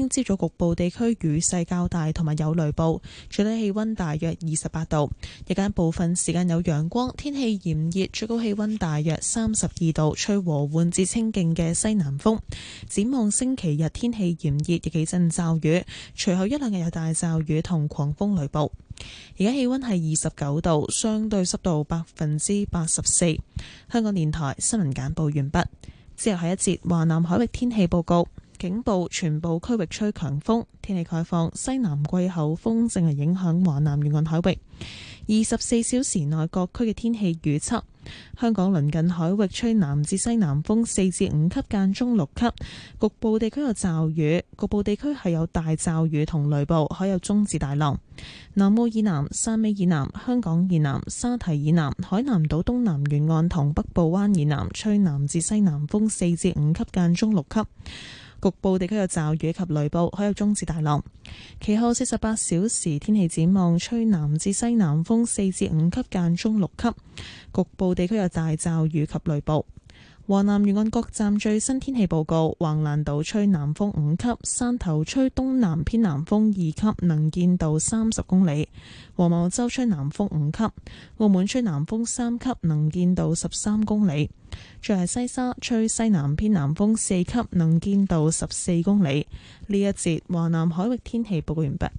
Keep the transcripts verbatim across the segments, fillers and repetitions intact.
聽朝早局部地區雨勢較大，同埋有雷暴，最低氣溫大約二十八度。日間部分時間有陽光，天氣炎熱，最高氣溫大約三十二度，吹和緩至清勁嘅西南風。展望星期日天氣炎熱，有幾陣驟雨，隨後一兩日有大驟雨同狂風雷暴。而家氣溫係二十九度，相對濕度百分之八十四。香港電台新聞簡報完畢。之後係一節華南海域天氣報告。警報，全部區域吹強風，天氣概況，西南季候風正係影響華南沿岸海域。二十四小時內各區嘅天氣預測：香港鄰近海域吹南至西南風四至五級，間中六級，局部地區有驟雨，局部地區係有大驟雨同雷暴，海有中至大浪。南澳以南、汕尾以南、香港以南、沙堤以南、海南島東南沿岸同北部灣以南吹南至西南風四至五級，間中六級。局部地區有驟雨及雷暴，海有中至大浪。其後四十八小時天氣展望，吹南至西南風四至五級，間中六級。局部地區有大驟雨及雷暴。華南沿岸各站最新天氣報告：橫瀾島吹南風五級，汕頭吹東南偏南風二級，能見度三十公里；黃茅洲吹南風五級，澳門吹南風三級，能見度十三公里。最係西沙吹西南偏南風四級，能見度十四公里。呢一節華南海域天氣報告完畢。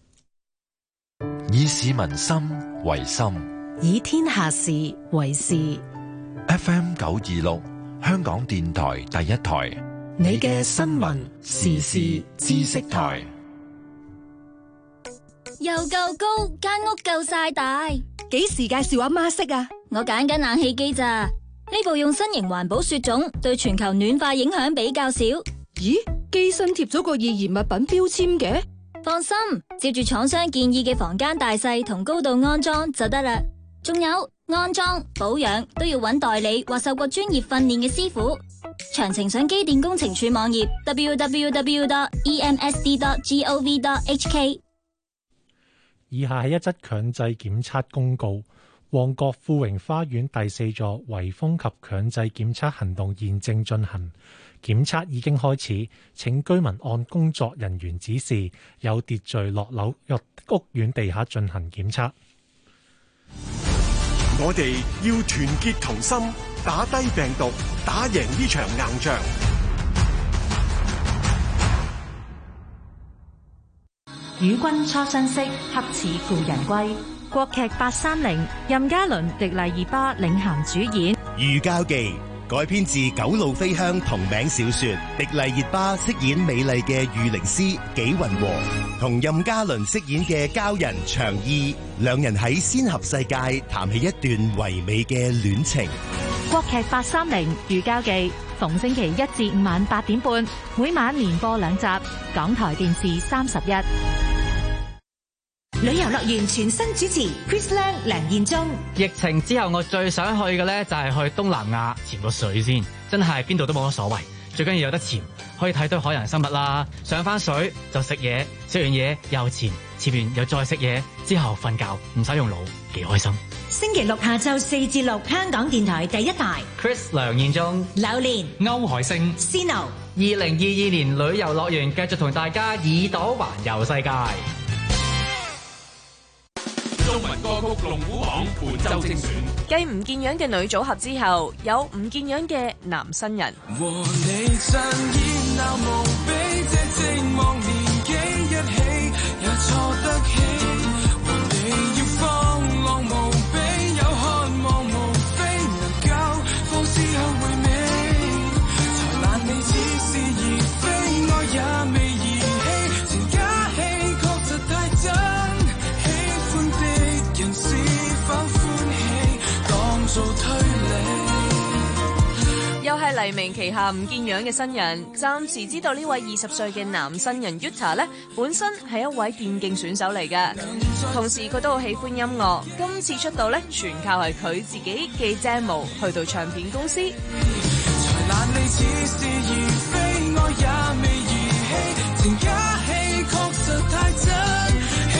以市民心為心， 以天下事為事。 F M 九二六，香港電台第一台， 你嘅新聞時事知識台。 又夠高，間屋夠晒大， 幾時介紹阿媽識啊？ 我揀緊冷氣機咋。呢部用新型環保雪種，對全球暖化影響比較少。 咦，機身貼咗個易燃物品標籤嘅？ 放心，照住廠商建議嘅房間大細同高度安裝就得啦。仲有安裝、保養都要揾代理或受過專業訓練嘅師傅。詳情上機電工程署網頁 double-u double-u double-u dot e m s d dot gov dot h k。 以下係一則強制檢測公告。旺角富榮花園第四座圍封及強制檢測行動現正進行，檢測已經開始，請居民按工作人員指示，有秩序落樓入屋苑地下進行檢測。 我哋要團結同心，打低病毒，打贏呢場硬仗。 與君初相識，恰似故人歸。國劇八三零，任嘉倫、迪麗熱巴領銜主演。 余交記改編自九路飛香同名小說，迪麗熱巴飾演美麗嘅御靈司紀雲和，同任嘉倫飾演嘅鲛人長意，兩人喺仙俠世界談起一段唯美嘅戀情。 國劇八三零，余交記，逢星期一至五晚八點半，每晚連播兩集，港台電視三十一。 旅遊樂園全新主持 Chris Lang 梁彥忠。 疫情之後我最想去嘅咧就係去東南亞潛個水先，真係邊度都冇乜所謂，最緊要有得潛，可以睇到海洋生物啦。上翻水就食嘢，食完嘢又潛，潛完又再食嘢，之後瞓覺，唔使用腦，幾開心。 星期六下晝四至六，香港電台第一台。 Chris 梁彥忠、 榴蓮、 歐海星、 Sino。二零二二年旅遊樂園繼續同大家耳朵環遊世界。 中文歌曲龍虎榜本周精選， 繼吳健樣嘅女組合之後，有吳健樣嘅男新人。 和你趁熱鬧無比，這寂寞年紀一起也錯得起。和你要放浪無比，有渴望無非能夠放肆後回味，才難你似是而非，愛也未兒戲，情假戲確實太真。是否歡喜當做推理？ 又係黎明旗下吳健樣嘅新人，暫時知道呢位二十歲嘅男新人 Yuta 呢，本身係一位電競選手嚟嘅，同時佢都好喜歡音樂。今次出道呢，全靠係佢自己寄 demo 去到唱片公司。才難你似是而非，愛也未兒戲，情假戲確實太真。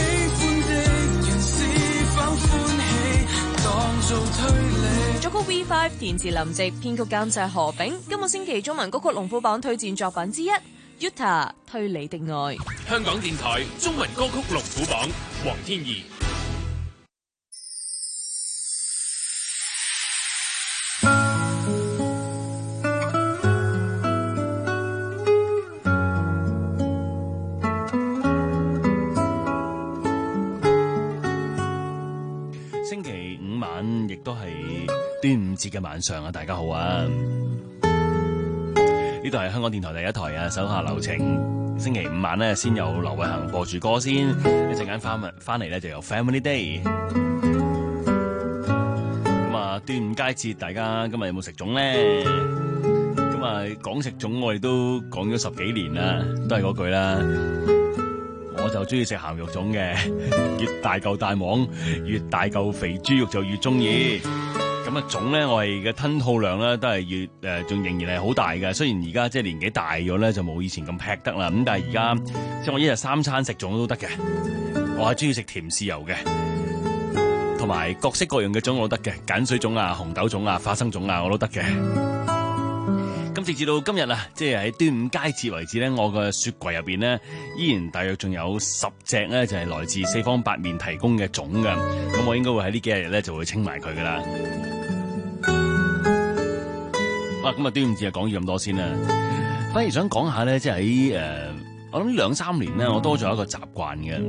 作曲 V 五 填詞林夕，編曲監製何炳。今個星期中文歌曲龍虎榜推薦作品之一， Utah 推你的愛。 香港電台中文歌曲龍虎榜，黃天怡。 星期五晚亦都係端午節嘅晚上啊！大家好啊！呢度係香港電台第一台啊，手下留情。星期五晚咧，先有劉偉恒播住歌先，一陣間翻翻嚟咧就有 Family Day。咁啊，端午佳節，大家今日有冇食粽咧？咁啊，講食粽我哋都講咗十幾年啦，都係嗰句啦。我就中意食鹹肉粽嘅，越大嚿大網，越大嚿肥豬肉就越中意。咁啊，粽咧，我係嘅吞吐量咧都係越誒，仲、呃、仍然係好大嘅。雖然而家即係年紀大咗咧，就冇以前咁劈得啦。咁但係而家即係我一日三餐食粽都得嘅。我係中意食甜豉油嘅，同埋各式各樣嘅粽我都得嘅，鹼水粽啊、紅豆粽啊、花生粽啊，我都得嘅。咁直至到今日啊，即係喺端午佳節為止咧，我個雪櫃入邊咧，依然大約仲有十隻咧，就係來自四方八面提供嘅粽嘅。咁我應該會喺呢幾日咧就會清埋佢噶啦。哇！咁啊，端午節就講咗咁多先啦，反而想講下咧，即係喺誒，我諗兩三年咧，我多咗一個習慣嘅，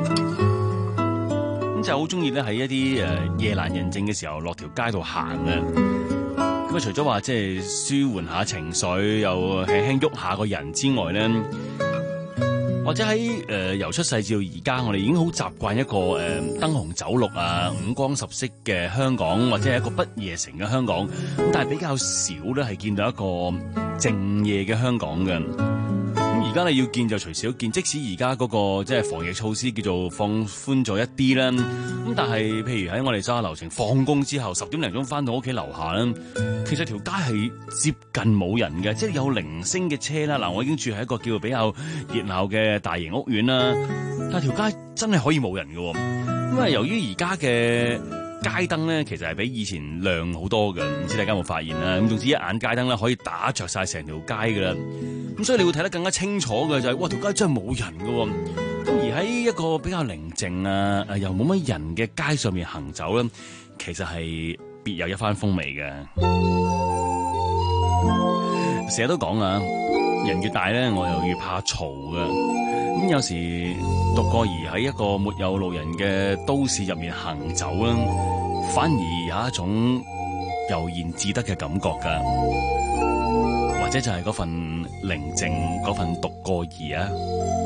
咁就好中意咧喺一啲誒夜闌人靜嘅時候落條街度行嘅。咁啊，除咗話即係舒緩下情緒，又輕輕喐下個人之外咧，或者喺誒、呃、由出世至到而家，我哋已經好習慣一個誒、呃、燈紅酒綠啊、五光十色嘅香港，或者係一個不夜城嘅香港。咁但係比較少咧，係見到一個靜夜嘅香港嘅。咁而家你要見就隨時都見，即使而家嗰個即係防疫措施叫做放寬咗一啲啦。咁但係譬如喺我哋手下留情放工之後十點零鐘翻到屋企樓下啦，其實條街係接近冇人嘅，即係有零星嘅車啦。嗱，我已經住喺一個叫做比較熱鬧嘅大型屋苑啦，但係條街真係可以冇人嘅。因為由於而家嘅街燈咧，其實係比以前亮好多嘅，唔知大家有冇發現啦？咁總之一眼街燈咧可以打着晒成條街噶啦，咁所以你會睇得更加清楚嘅就係、是，哇條街真係冇人嘅。咁而喺一個比較寧靜啊，誒又冇乜人嘅街上面行走咧，其實係別有一番風味嘅。成日都講啊，人越大咧，我又越怕嘈嘅。咁有時獨個兒喺一個沒有路人嘅都市入面行走啦，反而有一種悠然自得嘅感覺噶，或者就係嗰份寧靜，嗰份獨個兒啊。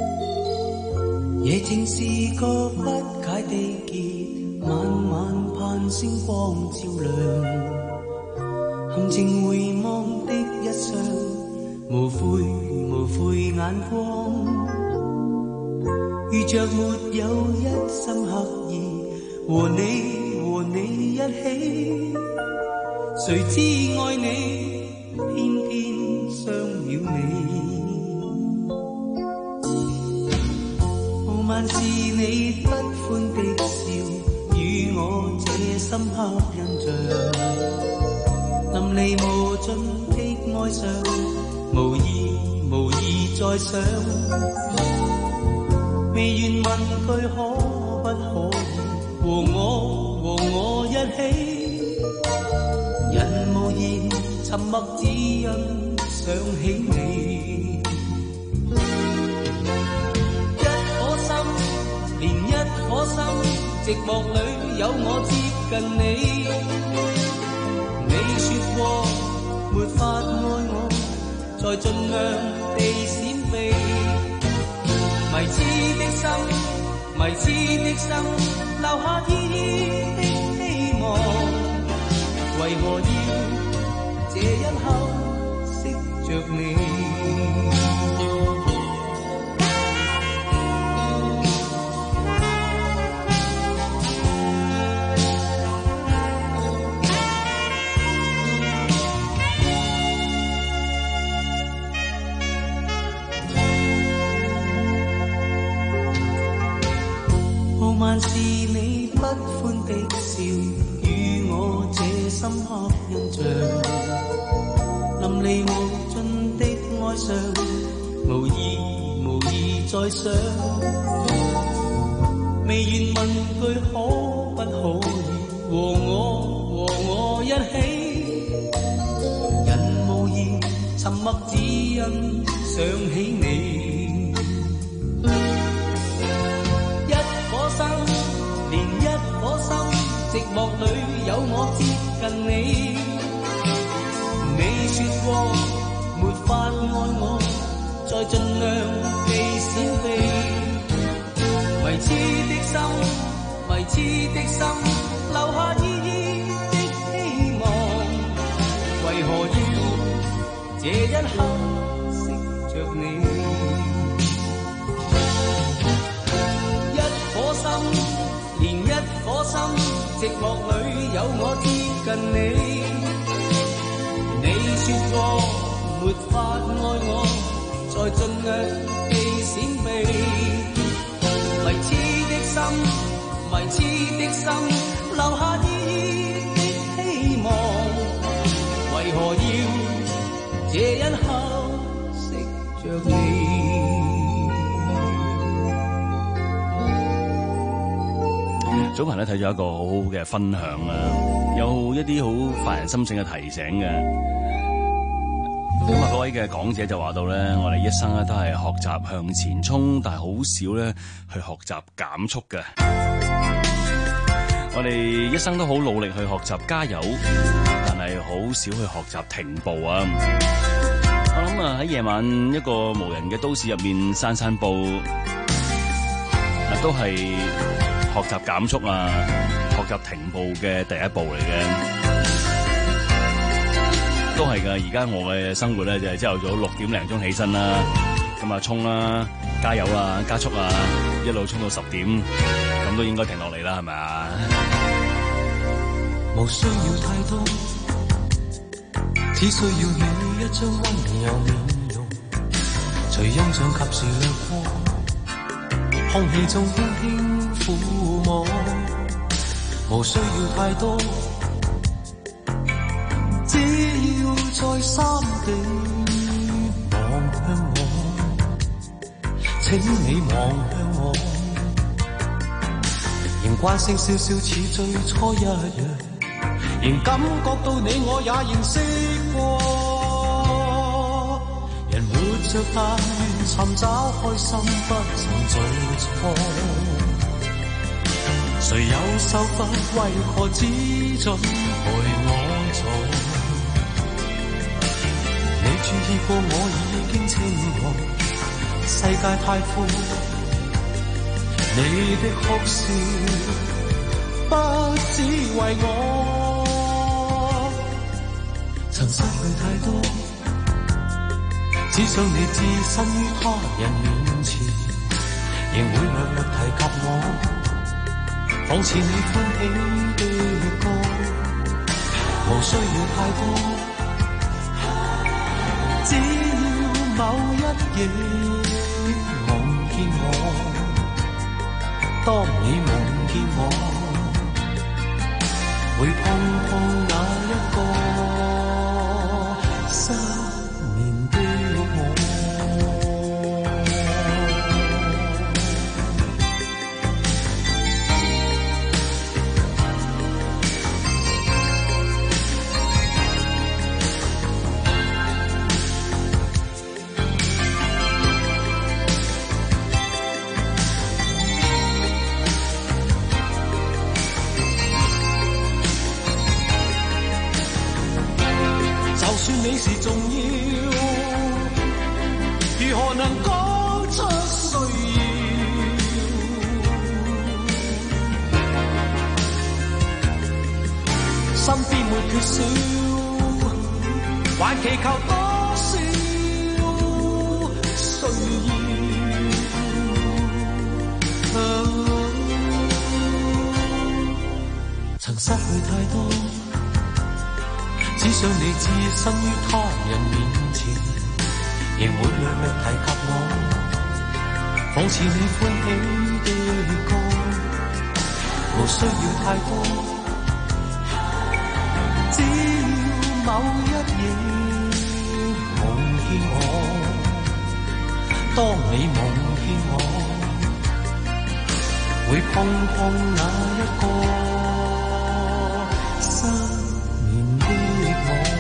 夜靜是個不解的結，晚晚盼星光照亮，含情回望的一雙無悔無悔眼光，遇着沒有一心刻意和你和你一起，誰知愛你偏偏傷了你。傲慢是你不歡的笑，與我這深刻印象，淋漓無盡的哀傷，無意無意再想，未願問句可不可以和我和我一起，人無言沉默只因想起你，一顆心連一顆心，寂寞裏有我接近你，你說過沒法愛我，再盡量地閃避，迷痴的心，迷痴的心，留下依依的希望，為何要這一刻惜着你？傲慢是你不歡的笑，與我這深刻印象，淋漓無盡的哀傷， 無意無意再想，未願問句可不可以和我和我一起，人無言沉默只因想起你，一顆心連一顆心，寂寞裏有我接近你，你說過沒法愛我，再盡量避閃避，迷痴的心，迷痴的心，留下依依的希望，為何要這一刻識着你？一顆心，連一顆心，寂寞裏有我接近你，你說過沒法愛我，再盡量避閃避，迷痴的心，迷痴的心，留下依依的希望，為何要這一刻識着你？ 早排咧睇咗一個好好嘅分享啊，有一啲好發人深省嘅提醒嘅。咁啊，嗰位嘅講者就話到咧，我哋一生咧都係學習向前衝，但係好少咧去學習減速嘅。我哋一生都好努力去學習加油，但係好少去學習停步啊！我諗啊，喺夜晚一個無人嘅都市入面散散步，啊都係學習減速啊，學習停步嘅第一步嚟嘅。都係噶，而家我嘅生活咧就係朝頭早六點零鐘起身啦，咁啊衝啦，加油啦，加速啊，一路衝到十點，咁都應該停落嚟啦，係咪啊？ 無需要太多，只需要你一張溫柔面容，隨欣賞及時掠過，空氣中輕輕撫摸，無需要太多，只要在心底望向我，請你望向我，仍慣性笑笑似最初一樣，仍感覺到你我也認識過。人活着但願尋找開心，不曾做錯。誰有受罰，為何只准陪我做？你注意過我已經清楚，世界太闊，你的哭笑不只為我，曾失去太多，只想你置身於他人面前，仍會略略提及我，仿似你歡喜的歌，無需要太多，只要某一夜夢見我，當你夢見我，會碰碰那一個失眠的我。你是重要，如何能講出需要？身邊沒缺少，還祈求多少需要？啊，曾失去太多，只想你置身於他人面前，仍會略略提及我，仿似你歡喜的歌，無需要太多，只要某一夜夢見我， 當你夢見我，會碰碰那一個失眠的我。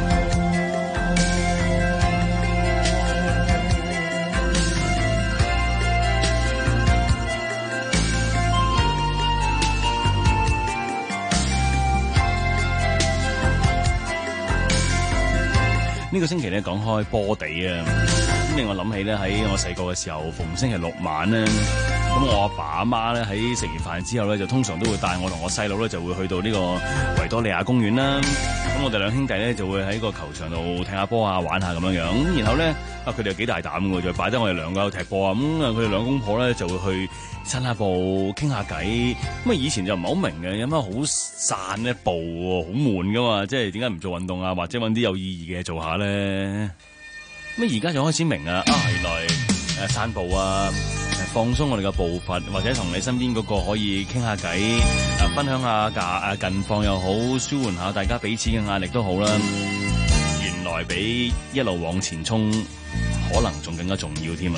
呢個星期咧講開波地啊，咁令我諗起咧喺我細個嘅時候，逢星期六晚咧，咁我阿爸阿媽咧喺食完飯之後咧，就通常都會帶我同我細佬咧就會去到呢個維多利亞公園啦。咁我哋兩兄弟咧就會喺個球場度踢下波啊，玩下咁樣樣。咁然後咧啊，佢哋又幾大膽嘅，就擺低我哋兩個喺度踢波啊。咁啊，佢哋兩公婆咧就會去散下步，傾下偈。咁啊，以前就唔係好明嘅，有乜好散咧步喎，好悶噶嘛。即係點解唔做運動啊，或者揾啲有意義嘅做下咧？咁而家就開始明啊！啊，原來誒散步啊，放鬆我哋嘅步伐，或者同你身邊嗰個可以傾下偈，誒分享下假誒近況又好，舒緩下大家彼此嘅壓力都好啦。原來比一路往前衝，可能仲更加重要添啊！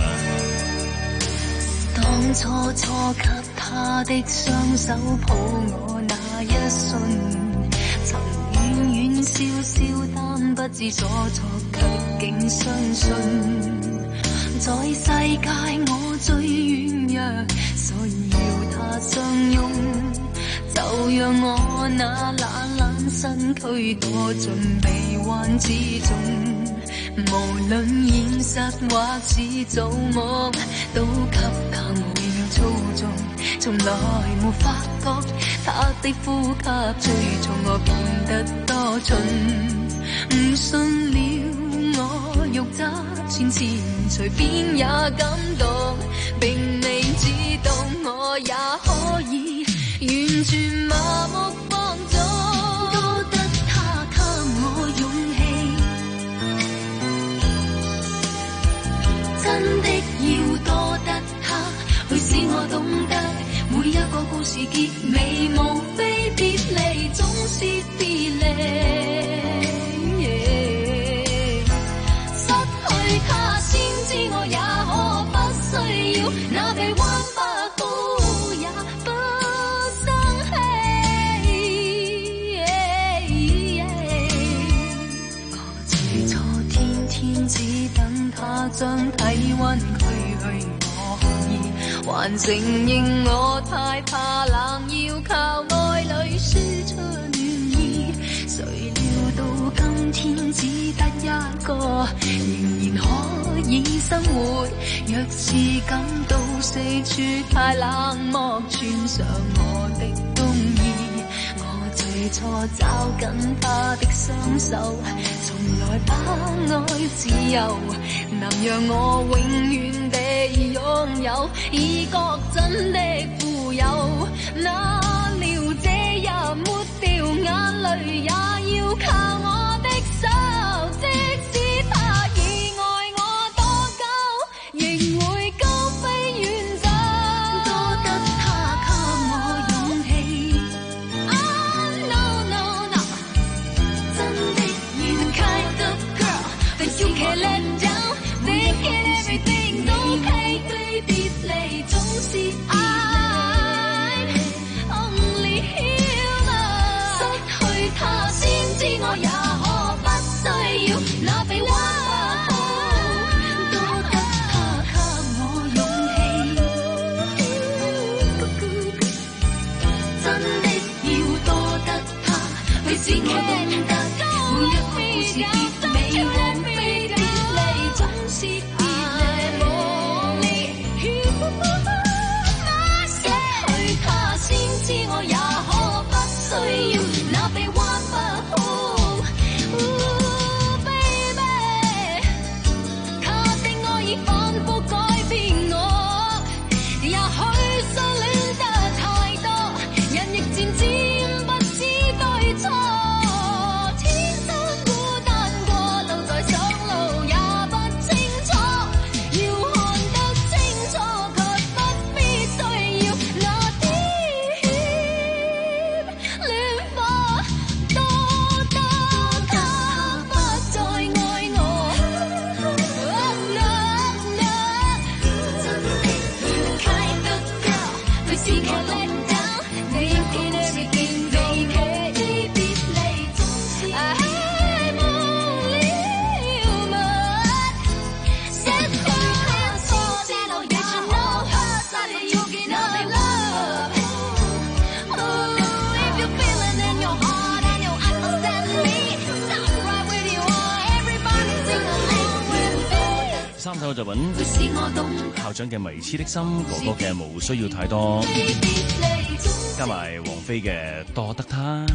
當初初給他的雙手抱我那一瞬，曾遠遠笑笑，但不知所措，卻竟相信，在世界我最軟弱，所以要他相擁，就讓我那懶懶身軀躲進臂彎之中，無論現實或是做夢，都給他我操縱，從來沒發覺他的呼吸催促我變得多蠢，唔信了我肉質纖纖隨便也感動，並未知道我也可以完全麻木放縱，多得他給我勇氣，真的要多得他去使我懂得，每一個故事結尾無非別離，總是別離。失去他先知我也可不需要，那臂彎不好也不生氣。我最初天天只等他將體溫驅去。還承認我太怕冷，要靠愛侶輸出暖意，誰料到今天只得一個，仍然可以生活。若是感到四處太冷漠，穿上我的冬衣，我最初找緊他的雙手，從來把愛自由，能讓我永遠地擁有，已覺真的富有，哪料這日抹掉眼淚，也要靠我的手，即使他已愛我多久，仍會高飛遠走，多得他給我勇氣。Oh no no no， 真的要 kind of girl that you can't let down，they get everything okay，別離總是I only hear love，失去他。 首就揾校長嘅迷痴的心，哥哥嘅無需要太多，加埋王菲嘅多得他。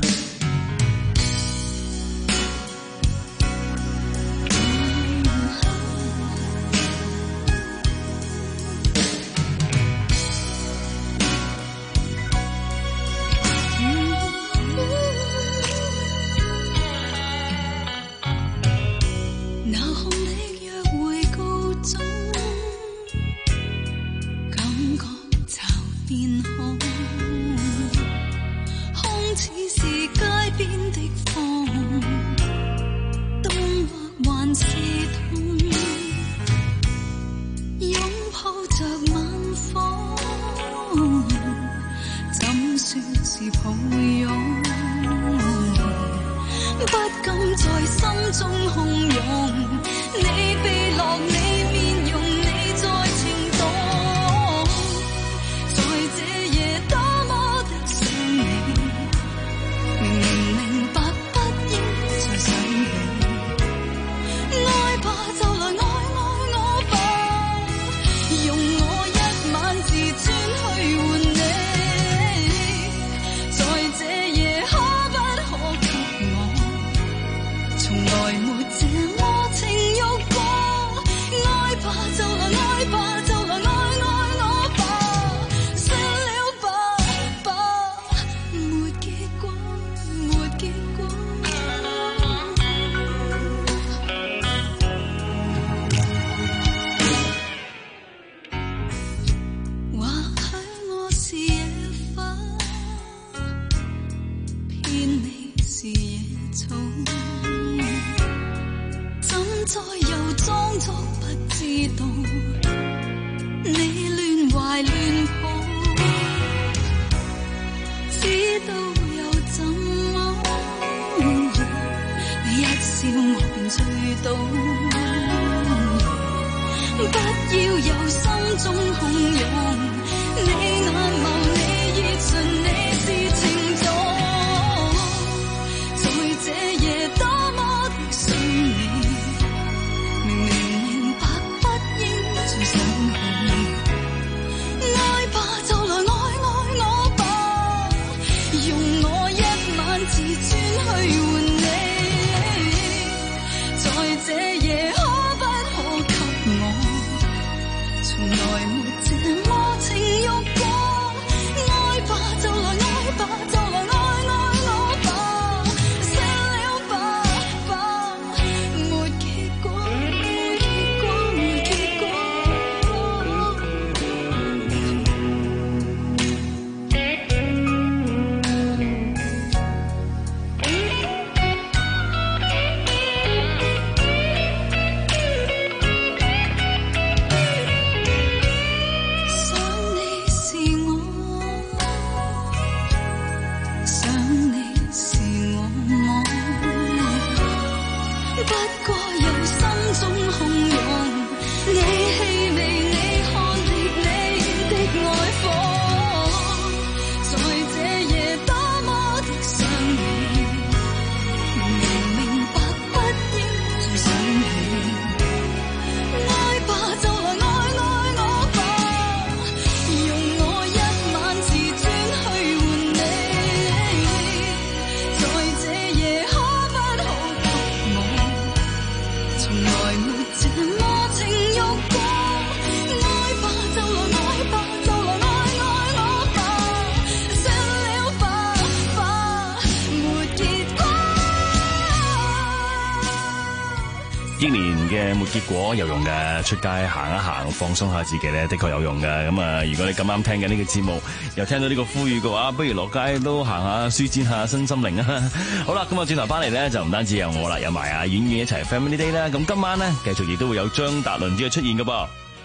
英年嘅沒結果有用嘅，出街行一行放鬆下自己咧，的確有用嘅。咁啊，如果你咁啱聽緊呢個節目，又聽到呢個呼籲嘅話，不如落街都行下舒展下身心靈啊！好啦，咁啊轉頭翻嚟咧，就唔單止有我啦，有埋阿婉婉一齊 Family Day 啦。咁今晚咧，繼續亦都會有張達倫嘅出現㗎噃。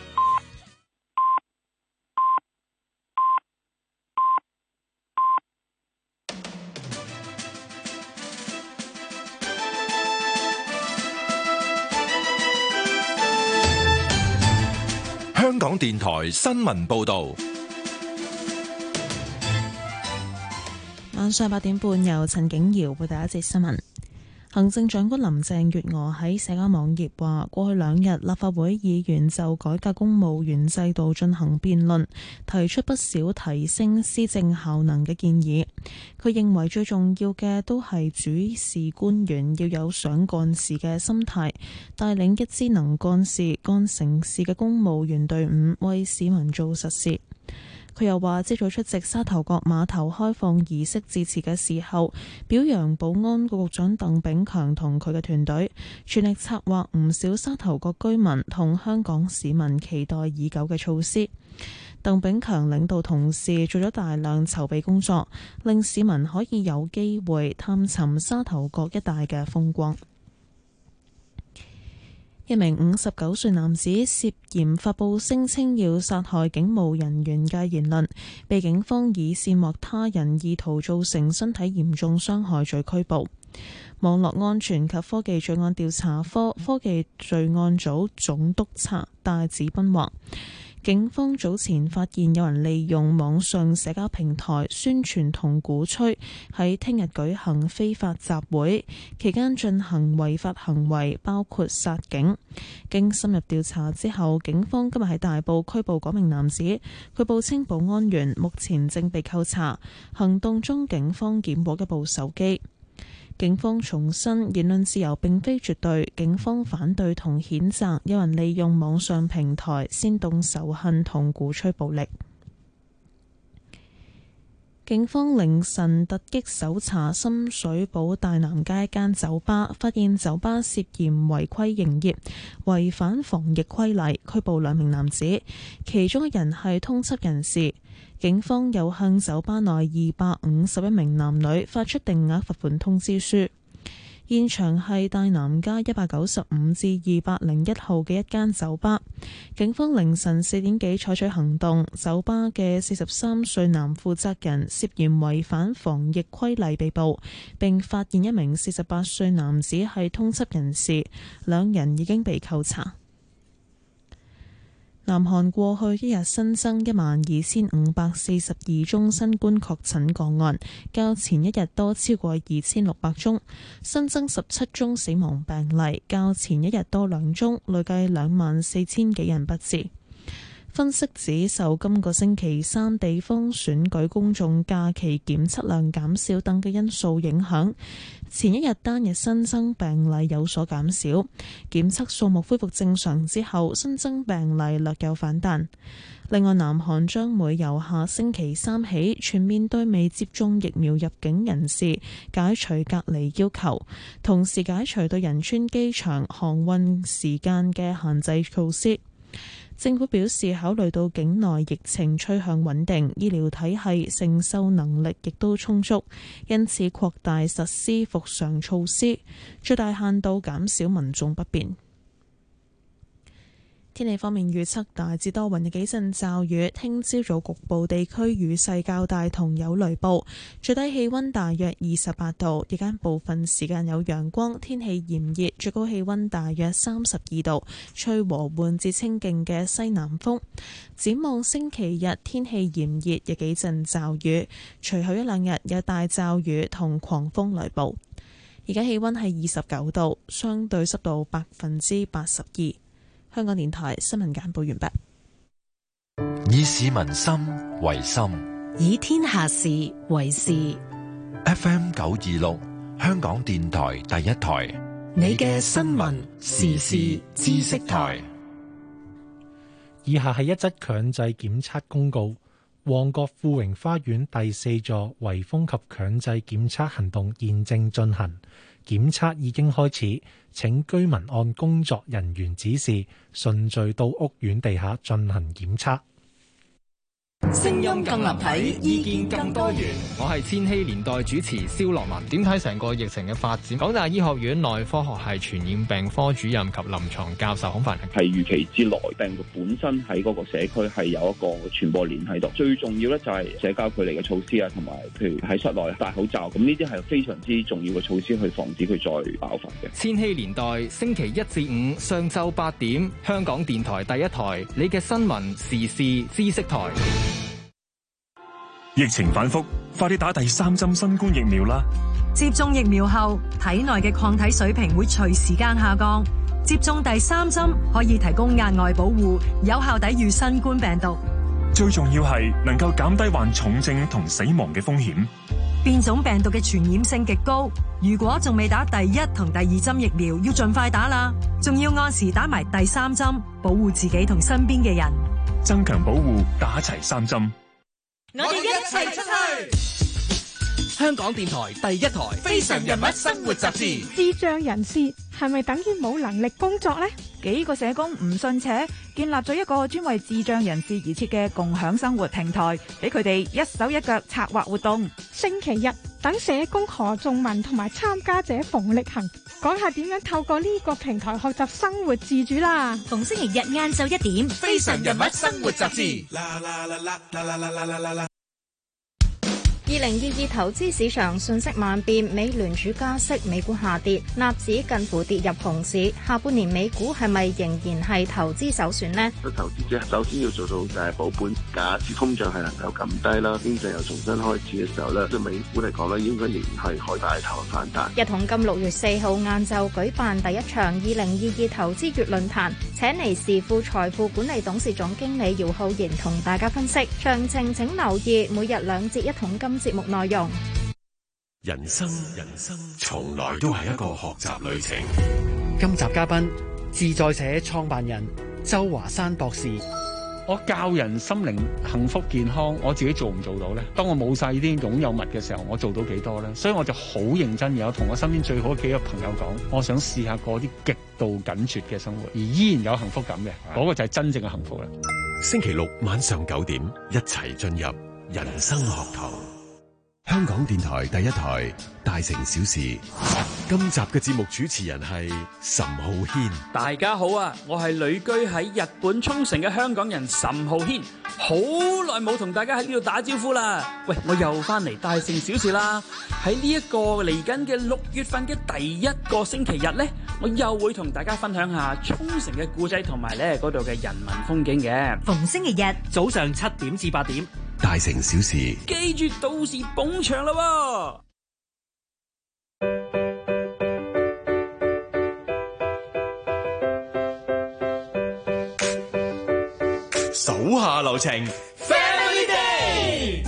香港電台新聞報道， 晚上八點半由陳景瑤報第一節新聞。 行政長官林鄭月娥喺社交網頁話，過去兩日立法會議員就改革公務員制度進行辯論，提出不少提升施政效能嘅建議。佢認為最重要嘅都係主事官員要有想幹事嘅心態，帶領一支能幹事、幹成事嘅公務員隊伍，為市民做實事。佢又話，朝早出席沙頭角碼頭開放儀式致辭嘅時候，表揚保安局局長鄧炳強同佢嘅團隊，全力策劃唔少沙頭角居民同香港市民期待已久嘅措施。鄧炳強領導同事做咗大量籌備工作，令市民可以有機會探尋沙頭角一帶嘅風光。一名五十九歲男子涉嫌發佈聲稱要殺害警務人員嘅言論，被警方以煽惑他人意圖造成身體嚴重傷害罪拘捕。網絡安全及科技罪案調查科科技罪案組總督察戴子斌話，警方早前發現有人利用網上社交平台宣傳同鼓吹喺聽日舉行非法集會，期間進行違法行為，包括殺警。經深入調查之後，警方今日喺大埔拘捕嗰名男子，佢報稱保安員，目前正被扣查。行動中，警方檢獲一部手機。警方重申言論自由並非絕對，警方反對同譴責有人利用網上平台煽動仇恨同鼓吹暴力。警方凌晨突擊搜查深水埗大南街一間酒吧，發現酒吧涉嫌違規營業，違反防疫規例，拘捕兩名男子，其中一人係通緝人士。警方又向酒吧內二百五十一名男女發出定額罰款通知書。現場係大南街一百九十五至二百零一號嘅一間酒吧。警方凌晨四點幾採取行動，酒吧嘅四十三歲男負責人涉嫌違反防疫規例被捕，並發現一名四十八歲男子係通緝人士，兩人已經被扣查。南韓過去一日新增一萬二千五百四十二宗新冠確診個案，較前一日多超過二千六百宗，新增十七宗死亡病例，較前一日多兩宗，累計兩萬四千幾人不治。分析指受今個星期三地方選舉公眾假期檢測量減少等嘅因素影響，前一日單日新增病例有所減少，檢測數目恢復正常之後，新增病例略有反彈。另外，南韓將會由下星期三起全面對未接種疫苗入境人士解除隔離要求，同時解除對仁川機場航運時間嘅限制措施。政府表示，考慮到境內疫情趨向穩定，醫療體系承受能力亦都充足，因此擴大實施復常措施，最大限度減少民眾不便。天氣方面預測大致多雲，有幾陣驟雨，聽朝早局部地區雨勢較大同有雷暴，最低氣溫大約二十八度，日間部分時間有陽光，天氣炎熱，最高氣溫大約三十二度，吹和緩至清勁嘅西南風。展望星期日天氣炎熱，有幾陣驟雨，隨後一兩日有大驟雨同狂風雷暴。而家氣溫係二十九度，相對濕度百分之八十二。香港電台新聞簡報完畢。 以市民心為心， 以天下事為事。 F M 九二六，香港電台第一台， 你嘅新聞時事知識台。 以下係一則強制檢測公告：旺角富榮花園第四座圍封及強制檢測行動現正進行。檢測已經開始，請居民按工作人員指示順序到屋苑地下進行檢測。 聲音更立體，意見更多元。我係千禧年代主持蕭樂文。點睇成個疫情嘅發展？港大醫學院內科學系傳染病科主任及臨床教授孔繁毅， 係預期之內，病毒本身喺嗰個社區係有一個傳播鏈喺度。最重要咧就係社交距離嘅措施啊，同埋譬如喺室內戴口罩，咁呢啲係非常之重要嘅措施去防止佢再爆發嘅。 千禧年代星期一至五上晝八點，香港電台第一台，你嘅新聞時事知識台。 疫情反覆，快啲打第三針新冠疫苗啦！ 接種疫苗後，體內嘅抗體水平會隨時間下降。接種第三針可以提供額外保護，有效抵禦新冠病毒。 最重要係能夠減低患重症同死亡嘅風險。 變種病毒嘅傳染性極高，如果仲未打第一同第二針疫苗，要盡快打啦。仲要按時打埋第三針，保護自己同身邊嘅人。 增強保護，打齊三針。 我哋一齊出去！香港電台第一台《非常人物生活雜誌》。 智障人士係咪等於冇能力工作呢？ 幾個社工唔信邪，建立咗一個專為智障人士而設嘅共享生活平台，俾佢哋一手一腳策劃活動。 星期日等社工何仲文同埋參加者馮力恒講下點樣透過呢個平台學習生活自主啦。 逢星期日晏晝一點，《 非常人物生活雜誌》。 二零二二投資市場瞬息萬變，美聯儲加息，美股下跌，納指近乎跌入熊市。下半年美股係咪仍然係投資首選呢？ 投資者首先要做到就係保本，假設通脹係能夠撳低啦，經濟又重新開始嘅時候咧，對美股嚟講咧，應該仍然係可以帶頭反彈。 一桶金六月四號晏晝舉辦第一場二零二二投資月論壇，請嚟時富財富管理董事總經理姚浩然同大家分析。詳情請留意每日兩節一桶金節目內容。 人生人生從來都係一個學習旅程。 今集嘉賓自在社創辦人周華山博士。 我教人心靈幸福健康，我自己做唔做到呢？當我冇晒呢啲擁有物嘅時候，我做到幾多呢？所以我就好認真，然後同我身邊最好嘅幾個朋友講，我想試下過啲極度緊絀嘅生活，而依然有幸福感嘅，嗰個就係真正嘅幸福啦。 星期六晚上九點，一齊進入人生學堂。香港電台第一台大城小事，今集嘅節目主持人係岑浩軒。 大家好啊，我係旅居喺日本沖繩嘅香港人岑浩軒，好耐冇同大家喺呢度打招呼啦。喂，我又翻嚟大城小事啦。喺呢一個嚟緊嘅六月份嘅第一個星期日呢，我又會同大家分享下沖繩嘅故仔同埋咧嗰度嘅人文風景嘅。 逢星期日早上七點至八點。 大城小事， 記住到時捧場啦喎！ 手下留情 ，Family Day。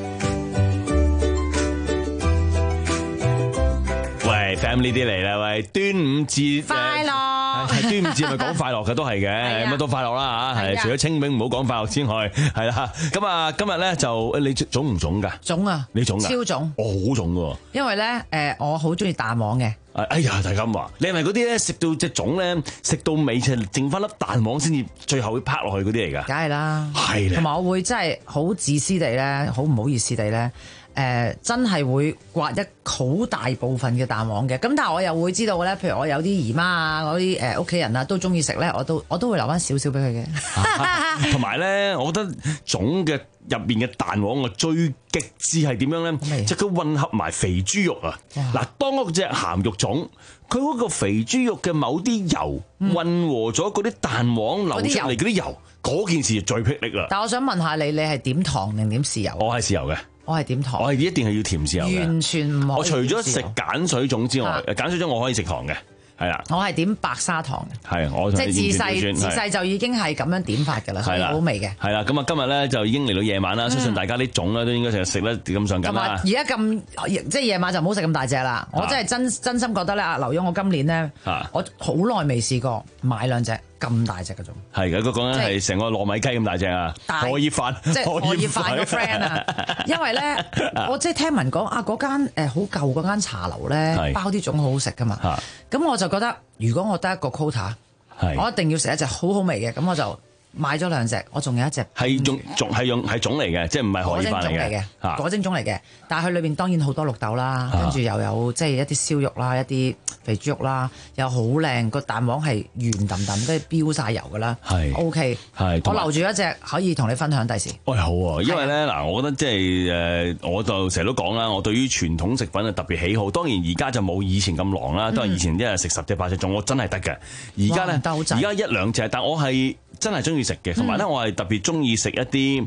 喂 ，Family Day 嚟啦！喂，端午節快樂。 係端午節咪講快樂嘅都係嘅，乜都快樂啦嚇。係除咗清明唔好講快樂之外，係啦。咁啊，今日咧就你腫唔腫㗎？ 腫啊！ 你腫㗎？ 超腫！ 我好腫喎。 因為咧誒，我好中意蛋黃嘅。 哎呀，就係咁話。你係咪嗰啲咧食到隻腫咧，食到尾就剩翻粒蛋黃先至最後會拍落去嗰啲嚟㗎？ 梗係啦。 係咧。 同埋我會真係好自私地咧，好唔好意思地咧。誒、呃、真係會刮一好大部分嘅蛋黃嘅，咁但係我又會知道咧，譬如我有啲姨媽啊，嗰啲誒屋企人啊都中意食咧，我都我都會留翻少少俾佢嘅。 同埋咧，我覺得粽嘅入邊嘅蛋黃啊，最極致係點樣咧？就佢混合埋肥豬肉啊！嗱，當嗰隻鹹肉粽，佢嗰個肥豬肉嘅某啲油、嗯、混和咗嗰啲蛋黃流出嚟嗰啲油，嗰件事最霹靂啦！ 但係我想問下你，你係點糖定點豉油？ 我係豉油嘅。 我係點糖？ 我係一定係要甜豉油嘅， 完全唔可以。 我除咗食鹼水粽之外，鹼水粽我可以食糖嘅，係啦。 我係點白砂糖嘅， 係我即係自細自細就已經係咁樣點法㗎啦，所以好味嘅。 係啦，咁啊今日咧就已經嚟到夜晚啦，相信大家啲粽咧都應該成日食得咁上緊啦。 而家咁即係夜晚就唔好食咁大隻啦。我真係真真心覺得咧，阿劉墉，我今年咧，我好耐未試過買兩隻咁大隻嗰種。 係嘅，佢講緊係成個糯米雞咁大隻啊！荷葉飯， 即係荷葉飯個 friend 啊！因為咧，我即係聽聞講啊，嗰間誒好舊嗰間茶樓咧，包啲粽好好食噶嘛。咁我就覺得，如果我得一個 quota，我一定要食一隻好好味嘅，咁我就買咗兩隻，我仲有一隻係種種係用係粽嚟嘅，即係唔係荷葉飯嚟嘅， 果蒸粽嚟嘅。但係佢裏邊當然好多綠豆啦，跟住又有即係一啲燒肉啦，一啲肥豬肉啦，又好靚，個蛋黃係圓揼揼，跟住飆晒油噶啦，係 OK，係我留住一隻可以同你分享第時。 喂，好啊，因為咧嗱，我覺得即係誒，我就成日都講啦，我對於傳統食品係特別喜好。當然而家就冇以前咁狼啦，都係以前一日食十隻八隻粽，我真係得嘅。而家咧，而家一兩隻，但我係真係中意食嘅，同埋咧，我係特別中意食一啲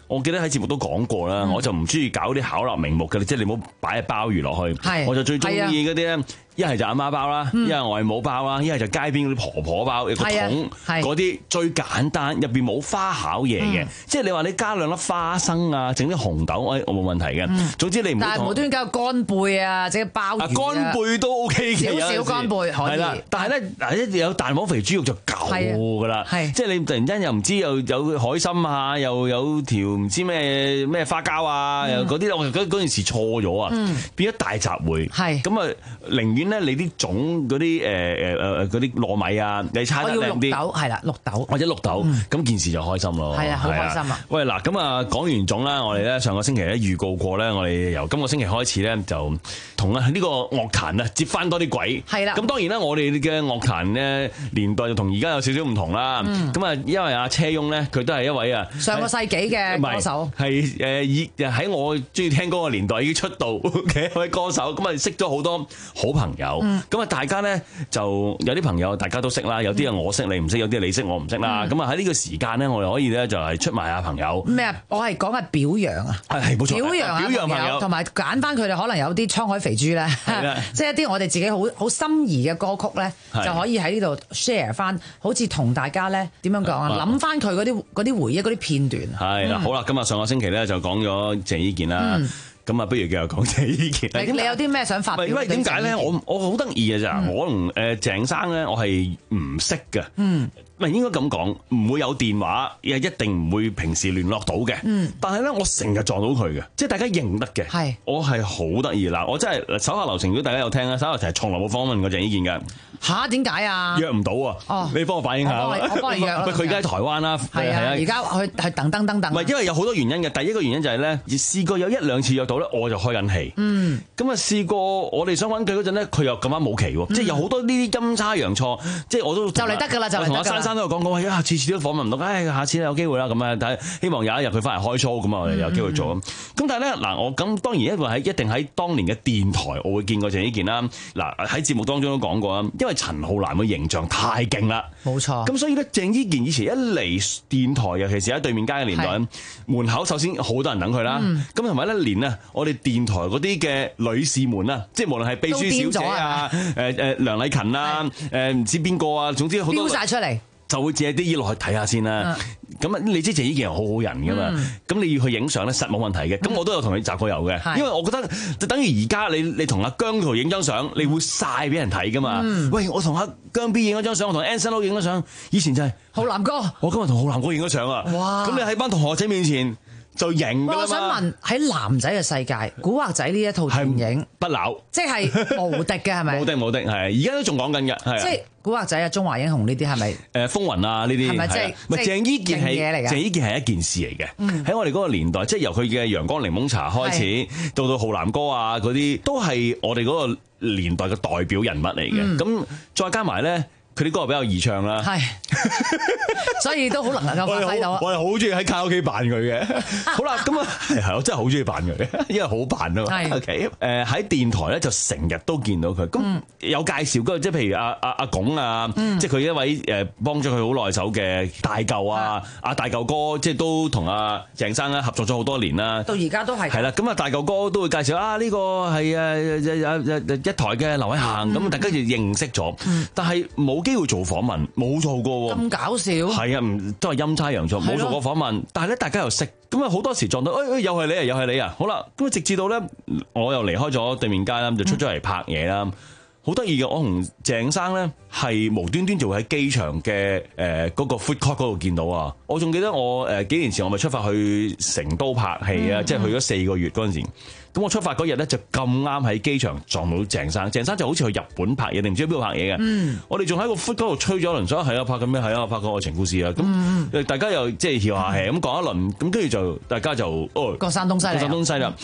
我記得喺節目都講過啦，嗯、我就唔中意搞啲巧立名目嘅，即係你唔好擺鮑魚落去。係，我就最中意嗰啲咧，一係就阿媽包啦，一係外母包啦，一係就街邊嗰啲婆婆包，一個桶嗰啲最簡單，入邊冇花巧嘢嘅，即係你話你加兩粒花生啊，整啲紅豆，我我冇問題嘅。嗯、總之你唔好。但係無端加個乾貝啊，整鮑魚啊，乾貝都 OK 嘅，少少乾貝可以。係啦，但係咧嗱，一有蛋黃肥豬肉就夠㗎啦。係，即係你突然間又唔知又有海參啊，又有條唔知咩咩花膠啊，又嗰啲，我覺得嗰件事錯咗啊，變咗大集會。係咁啊，寧願咧你啲種嗰啲誒誒誒嗰啲糯米啊，你差得靚啲。係啦，綠豆或者綠豆，咁件事就開心咯。係啊，好開心啊！喂，嗱，咁啊講完種啦，我哋咧上個星期咧預告過咧，我哋由今個星期開始咧就同啊呢個樂壇啊接翻多啲軌。係啦。咁當然啦，我哋嘅樂壇咧年代就同而家有少少唔同啦。咁啊，因為阿車翁咧，佢都係一位啊上個世紀嘅歌手，係誒以喺我中意聽歌嘅年代已經出道嘅一位歌手。咁啊，識咗好多好朋友。咁啊，大家咧就有啲朋友大家都識啦，有啲啊我識你唔識，有啲你識我唔識啦。咁啊喺呢個時間咧，我哋可以咧就係出賣下朋友。咩啊？我係講緊表揚啊，係係冇錯，表揚表揚朋友，同埋揀翻佢哋可能有啲滄海肥豬咧，即係一啲我哋自己好好心儀嘅歌曲咧，就可以喺呢度 share 翻，好似同大家咧點樣講啊？諗翻佢嗰啲嗰啲回憶嗰啲片段。係啦，好啦，今日上個星期咧就講咗鄭伊健啦。咁啊，不如繼續講鄭伊健。你你有啲咩想發表？因為點解咧？我我好得意嘅咋，我同誒鄭生咧，我係唔識嘅。嗯，唔係應該咁講，唔會有電話，亦一定唔會平時聯絡到嘅。嗯，但係咧，我成日撞到佢嘅，即係大家認得嘅。係，我係好得意啦！我真係手下留情，如果大家有聽啦，手下留情係從來冇訪問過鄭伊健嘅。吓？點解啊？約唔到啊！哦，你幫我反映下。我幫你約。佢而家喺台灣啦。係啊，而家去去等等等等。唔係，因為有好多原因嘅。第一個原因就係咧，試過有一兩次約到咧，我就開緊戲。嗯。咁啊，試過我哋想揾佢嗰陣咧，佢又咁啱冇期喎。即係有好多呢啲陰差陽錯，即係我都就嚟得㗎啦，就嚟得㗎啦。我同阿珊珊都有講過，哇！呀，次次都訪問唔到，唉，下次有機會啦咁啊。但係希望有一日佢翻嚟開 show 咁啊，我哋有機會做咁。咁但係咧嗱，我咁當然一個喺一定喺當年嘅電台，我會見過鄭伊健啦。嗱喺節目當中都講過啊，因為陳浩南嘅形象太勁啦，冇錯。咁所以咧，鄭伊健以前一嚟電台，尤其是喺對面街嘅年代，門口首先好多人等佢啦。咁同埋咧，連啊，我哋電台嗰啲嘅女士們啊，即係無論係秘書小姐啊，誒誒梁麗勤啊，誒唔知邊個啊，總之好多飆曬出嚟，就會借啲嘢落去睇下先啦。咁啊，你知鄭伊健係好好人噶嘛？咁、嗯、你要去影相咧，實冇問題嘅。咁、嗯、我都有同佢集過郵嘅，因為我覺得就等於而家你你同阿姜濤影張相，你會晒俾人睇噶嘛？嗯、喂，我同阿姜 B 影咗張相，我同 Anson Lo 影咗相，以前就係浩南哥，我今日同浩南哥影咗相啊！哇！咁你喺班同學仔面前就型噶啦嘛。我想問喺男仔嘅世界，古惑仔呢一套電影不朽，即係無敵嘅係咪？無敵無敵係，而家都仲講緊嘅係。即係古惑仔啊，中華英雄呢啲係咪？誒風雲啊呢啲係咪即係？唔係鄭伊健係鄭伊健係一件事嚟嘅。喺、嗯、我哋嗰個年代，即係由佢嘅陽光檸檬茶開始，是到到浩南哥啊嗰啲，都係我哋嗰個年代嘅代表人物嚟嘅。咁、嗯、再加埋咧。佢啲歌比較易唱啦，係，所以都好能夠發揮到。我係好中意喺卡拉 OK 扮佢嘅。好啦，咁啊，係我真係好中意扮佢嘅，因為好扮啊嘛。OK，誒喺電台咧就成日都見到佢。咁、嗯、有介紹嗰即係譬如阿阿阿鞏啊，嗯、即係佢一位誒幫咗佢好耐手嘅大舊啊，阿、嗯、大舊哥，即係都同阿鄭生咧合作咗好多年啦。到而家都係。係啦，咁啊大舊哥都會介紹啊呢、呢個係誒一台嘅劉偉恒，咁、嗯、大家就認識咗，嗯、但係冇機會做訪問，冇做過咁搞笑，係啊，唔都係陰差陽錯，冇做過訪問。但係咧，大家又識，咁啊好多時撞到，誒、哎、誒，又係你啊，又係你啊，好啦，咁啊直至到咧，我又離開咗對面街啦，就出咗嚟拍嘢啦，好得意嘅，我同鄭生咧係無端端就會喺機場嘅誒嗰個 food court 嗰度見到啊！我仲記得我誒幾年前我咪出發去成都拍戲啊，嗯、即係去咗四個月嗰陣時。咁我出發嗰日咧就咁啱喺機場撞到鄭生，鄭生就好似去日本拍嘢定唔知喺邊度拍嘢嘅。嗯、我哋仲喺個 food court 度吹咗一輪水，係啊，拍緊咩？係啊，拍個愛情故事啊。咁、嗯、大家又即係笑下氣咁講一輪，咁跟住就大家就哦，各散東西，各散東西啦。咁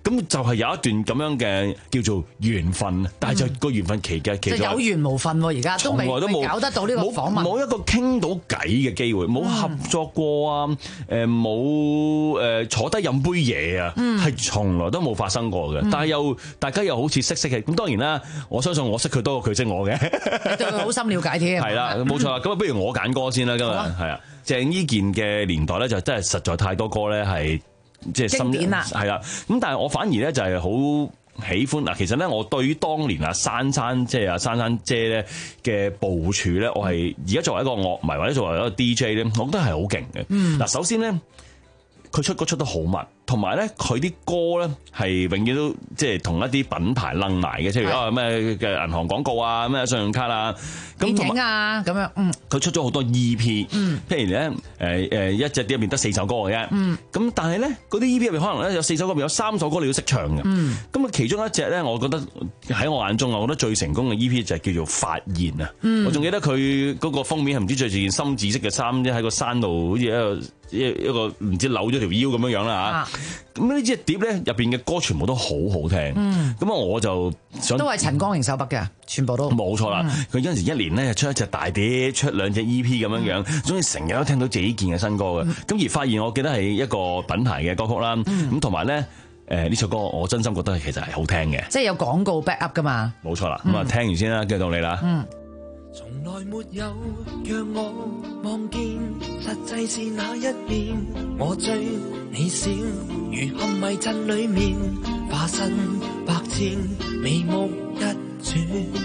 咁就係有一段咁樣嘅叫做緣分，但係就個緣分期嘅其實就有緣無分喎，而家都未從來都冇搞得到呢個訪問， 冇一個傾到偈嘅機會，冇合作過啊，誒冇誒坐低飲杯嘢啊，係從來都冇發生過嘅。但係又大家又好似識識嘅，咁當然啦，我相信我識佢多過佢識我嘅， 對佢好深了解添。 係啦，冇錯啦。咁啊，不如我揀歌先啦，今日係啊，鄭伊健嘅年代咧，就真係實在太多歌咧係即係經典啦， 係啦。咁但係我反而咧就係好喜歡嗱，其實咧我對於當年啊珊珊即係啊珊珊姐咧嘅部署咧，我係而家作為一個樂迷或者作為一個 D J 咧，我覺得係好勁嘅。嗱、嗯，首先咧佢出歌出得好密，同埋咧佢啲歌咧係永遠都即係同一啲品牌楞埋嘅，即係啊咩嘅銀行廣告啊，咩信用卡啊，咁電影啊咁樣。嗯， 佢出咗好多 E P， 嗯， 譬如咧誒誒一隻碟入面得四首歌嘅啫，嗯，咁但係咧嗰啲 E P 入面可能咧有四首歌入面有三首歌你要識唱嘅，嗯，咁啊其中一隻咧，我覺得喺我眼中啊，我覺得最成功嘅 E P 就係叫做發現啊，嗯，我仲記得佢嗰個封面係唔知着住件深紫色嘅衫，即喺個山度好似一個一一個唔知扭咗條腰咁樣樣啦嚇，咁呢隻碟咧入邊嘅歌全部都好好聽，嗯，咁啊我就想都係陳光榮手筆嘅，全部都冇錯啦。佢嗰陣時一年咧出一隻大碟，出兩隻 E P 咁樣樣，總之成日都聽到鄭伊健嘅新歌嘅。咁、嗯、而發現我記得係一個品牌嘅歌曲啦，咁同埋咧誒呢首歌我真心覺得其實係好聽嘅， 即係有廣告 back up 噶嘛。 冇錯啦，咁啊、嗯、聽完先啦，繼續到你啦。 嗯從來沒有讓我望見，實際是那一面。我追你笑，如陷迷陣裏面，化身百戰，眉目一轉。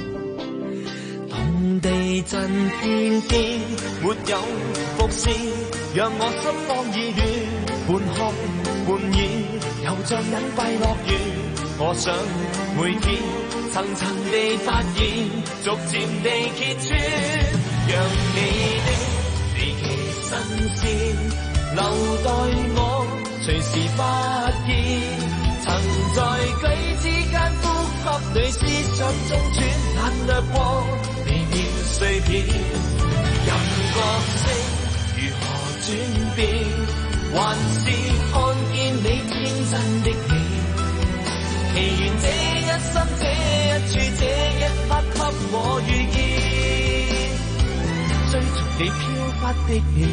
同地震天邊，沒有伏線，讓我心慌意亂，半哭半熱，又像隱蔽樂園。我想每天層層地發現，逐漸地揭穿，讓你的離奇新鮮留待我隨時發現，曾在舉之間呼吸裏思想中轉，眼掠過微妙碎片，任角色如何轉變，還是看見你天真的你。祈願這一生這一處這一刻給我遇見，追逐你飄忽的臉，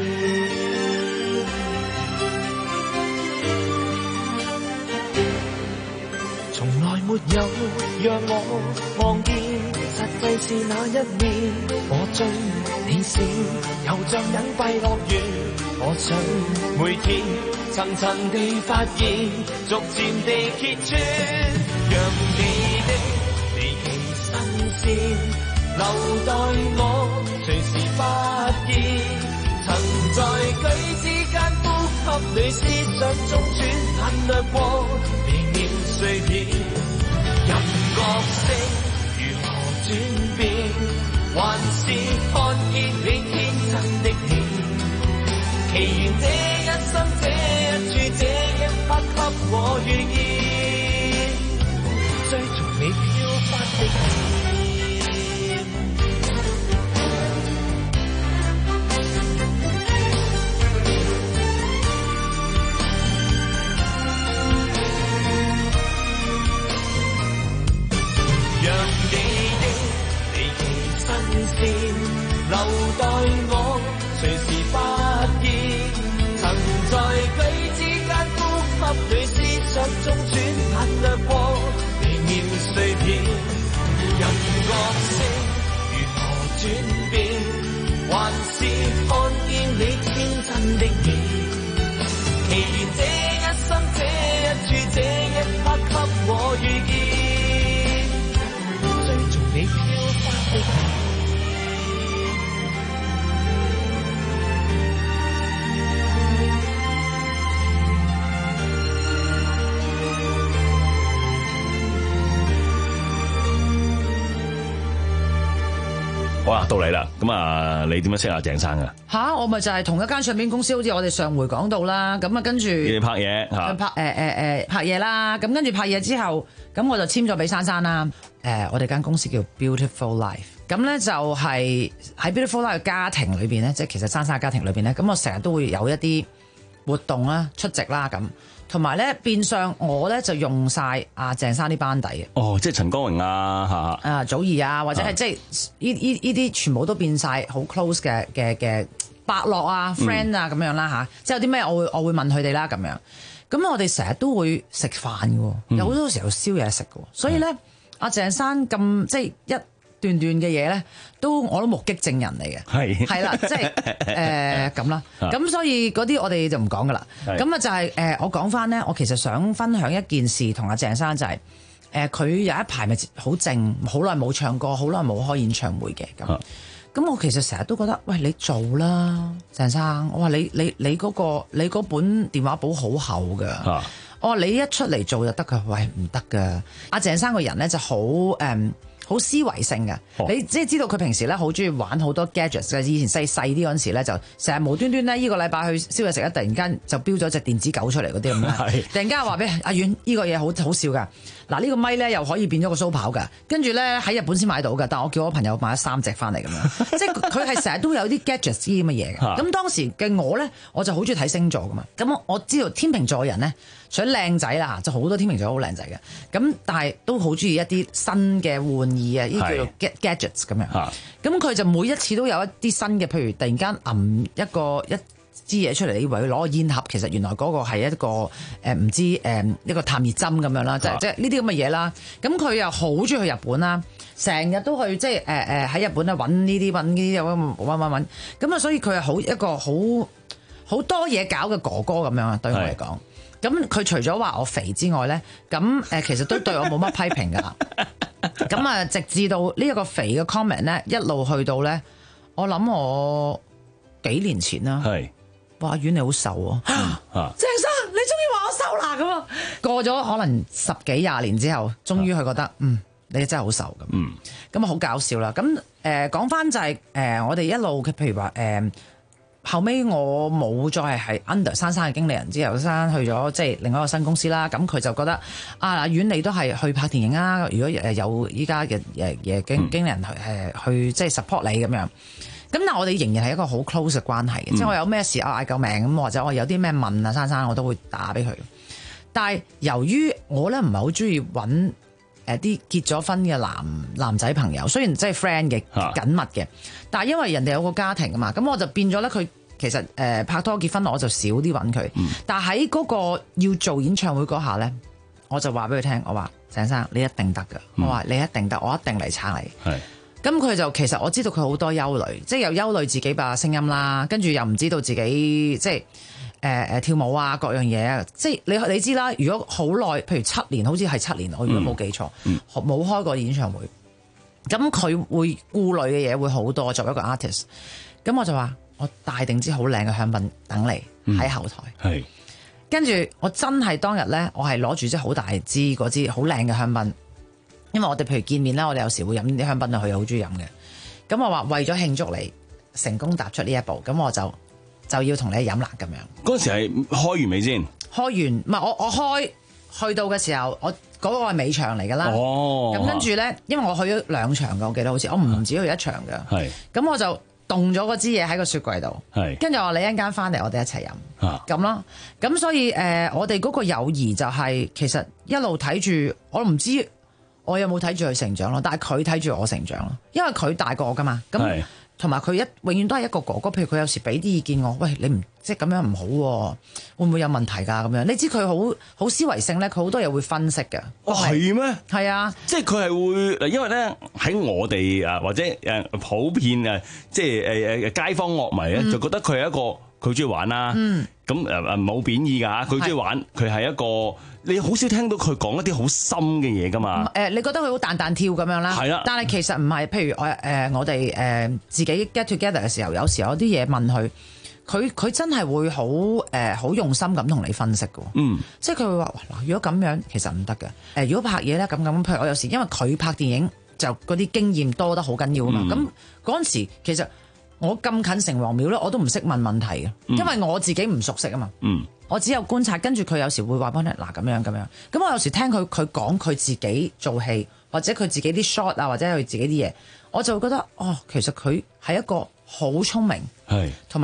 從來沒有讓我望見，實際是那一面。我追你笑，又像隱蔽樂園。我想每天層層地發現，逐漸地揭穿，讓你的離奇新鮮留待我隨時發現，曾在舉之間呼吸裏思想中轉，眼掠過微妙碎片，任角色如何轉變，還是看見你天真的你。祈願這一生這一處這一刻給我遇見，追逐你飄忽的臉，讓你的離奇新鮮留待我隨時發現，曾在舉之間呼吸裏思想中轉，眼掠過微妙碎片，任角色如何轉變，還是看見你天真的你。祈願這一生這一處這一刻給我遇見，追逐你飄忽的臉。 好啦，到你啦，咁啊，你點樣識阿鄭生噶？ 吓，我咪就係同一間唱片公司，好似我哋上回講到啦。咁啊，跟住你哋拍嘢吓， 拍誒誒誒拍嘢啦。咁跟住拍嘢之後，咁我就簽咗俾珊珊啦。誒、呃，我哋間公司叫 Beautiful Life。咁咧就係喺 Beautiful Life 嘅家庭裏邊咧，即係其實珊珊嘅家庭裏邊咧，咁我成日都會有一啲活動啦、出席啦咁，同埋咧變相我咧就用晒阿鄭生啲班底嘅。 哦，即係陳光榮啊，嚇啊祖兒啊，或者係即係呢呢呢啲全部都變晒好 close 嘅嘅嘅伯樂啊、friend 啊咁樣啦嚇，即係有啲咩我會我會問佢哋啦咁樣。咁我哋成日都會食飯嘅，有好多時候燒嘢食嘅，所以咧阿鄭生咁即係一段段嘅嘢咧，都我都目擊證人嚟嘅， 係係啦，即係誒咁啦。咁所以嗰啲我哋就唔講噶啦。咁啊就係誒我講翻咧，我其實想分享一件事同阿鄭生就係誒佢有一排咪好靜，好耐冇唱歌，好耐冇開演唱會嘅咁。咁我其實成日都覺得，喂，你做啦，鄭生。我話你你你嗰個你嗰本電話簿好厚㗎。啊、我話你一出嚟做就得㗎，喂唔得㗎。阿鄭生個人咧就好誒好思維性嘅，哦、你即係知道佢平時咧好中意玩好多 gadgets 嘅。以前細細啲嗰陣時咧就成日無端端咧呢個禮拜去燒嘢食咧，突然間就標咗隻電子狗出嚟嗰啲咁啦。突然間話俾阿遠呢個嘢好好笑㗎。嗱、這個、呢個咪咧又可以變咗個蘇跑㗎，跟住咧喺日本先買到㗎，但我叫我朋友買咗三隻翻嚟咁樣，即係佢係成日都有啲 gadgets 啲咁嘅嘢嘅。咁當時嘅我咧，我就好中意睇星座㗎嘛。咁我知道天秤座嘅人咧，除咗靚仔啦，就好多天秤座好靚仔嘅。咁但係都好中意一啲新嘅玩意啊，呢叫做 gadgets 咁樣。咁佢就每一次都有一啲新嘅，譬如突然間揞一個一支嘢出嚟，以為佢攞個煙盒，其實原來嗰個係一個誒唔、呃、知誒、呃、一個探熱針咁樣啦，即係即係呢啲咁嘅嘢啦。咁佢又好中意去日本啦，成日都去即係誒誒喺日本咧揾呢啲揾呢啲揾揾揾揾。咁啊，所以佢係好一個好好多嘢搞嘅哥哥咁樣啊，對我嚟講。咁佢除咗話我肥之外咧，咁誒其實都對我冇乜批評㗎啦。咁啊，直至到呢一個肥嘅 comment 咧，一路去到咧，我諗我幾年前啦。係。哇！阿遠你好瘦喎，鄭生你終於話我瘦啦咁啊！過咗可能十幾廿年之後，終於佢覺得嗯你真係好瘦咁，嗯咁啊好搞笑啦！咁誒講翻就係、是、誒、呃、我哋一路嘅譬如話誒、呃、後尾我冇再係 under 珊珊嘅經理人之後，珊珊去咗即係另外一個新公司啦。咁佢就覺得啊阿遠你都係去拍電影啊！如果誒有依家嘅誒嘅經經理人去誒去即係 support 你咁樣。咁但係我哋仍然係一個好 close 嘅關係嘅，嗯、即係我有咩事啊嗌救命咁，或者我有啲咩問啊珊珊，我都會打俾佢。但係由於我咧唔係好中意揾誒啲結咗婚嘅男男仔朋友，雖然即係 friend 嘅緊密嘅，啊、但係因為人哋有個家庭啊嘛，咁我就變咗咧佢其實誒、呃、拍拖結婚我就少啲揾佢。嗯、但係喺嗰個要做演唱會嗰下咧，我就話俾佢聽，我話鄭生你一定得㗎，嗯、我話你一定得，我一定嚟撐你。係。咁佢就其實我知道佢好多憂慮，即係又憂慮自己把聲音啦，跟住又唔知道自己即係誒誒跳舞啊各樣嘢啊，即係你你知啦。如果好耐，譬如七年，好似係七年，我如果冇記錯，冇、嗯嗯、開過演唱會，咁佢會顧慮嘅嘢會好多。作為一個 artist，咁我就話我帶定支好靚嘅香檳等你喺後台，係、嗯、跟住我真係當日咧，我係攞住支好大支嗰支好靚嘅香檳。因為我哋譬如見面啦，我哋有時會飲啲香檳啊，佢又好中意飲嘅。咁我話為咗慶祝你成功踏出呢一步，咁我就就要同你飲啦咁樣。 嗰時係開完未先？ 開完唔係我我開去到嘅時候，我嗰、嗰個係尾場嚟㗎啦。哦，咁跟住咧，因為我去咗兩場㗎，我記得好似我唔止去一場㗎。係，咁我就凍咗嗰支嘢喺個雪櫃度。係，跟住我話你一陣間翻嚟，我哋一齊飲。啊，咁咯。咁所以誒、呃，我哋嗰個友誼就係、係、其實一路睇住，我唔知。我有冇睇住佢成長咯？但係佢睇住我成長咯，因為佢大過我噶嘛。咁同埋佢一永遠都係一個哥哥。譬如佢有時俾啲意見我，喂你唔即係咁樣唔好，會唔會有問題㗎？咁樣你知佢好好思維性咧，佢好多嘢會分析嘅。 哦，係咩？ 係啊， 即係佢係會，因為咧喺我哋啊或者誒普遍啊，即係誒誒街坊樂迷咧，嗯、就覺得佢係一個佢中意玩啦。嗯，咁誒誒冇貶義㗎，佢中意玩，佢係一個。你好少聽到佢講一啲好深嘅嘢噶嘛？誒、 呃，你覺得佢好彈彈跳咁樣啦？係啦。但係其實唔係，譬如我誒、呃、我哋誒、呃、自己 get together 嘅時候，有時候有啲嘢問佢，佢佢真係會好誒好用心咁同你分析嘅。嗯。即係佢會話嗱，如果咁樣其實唔得嘅。誒，如果拍嘢咧咁咁，譬如我有時因為佢拍電影就嗰啲經驗多得好緊要啊嘛。咁嗰陣時其實我咁近城隍廟咧，我都唔識問問題嘅，因為我自己唔熟悉啊嘛。嗯。我只有觀察，跟住佢有時會話翻你嗱咁樣咁樣。咁我有時聽佢佢講佢自己做戲，或者佢自己啲 shot 啊，或者佢自己啲嘢，我就會覺得哦，其實佢係一個好聰明，係同埋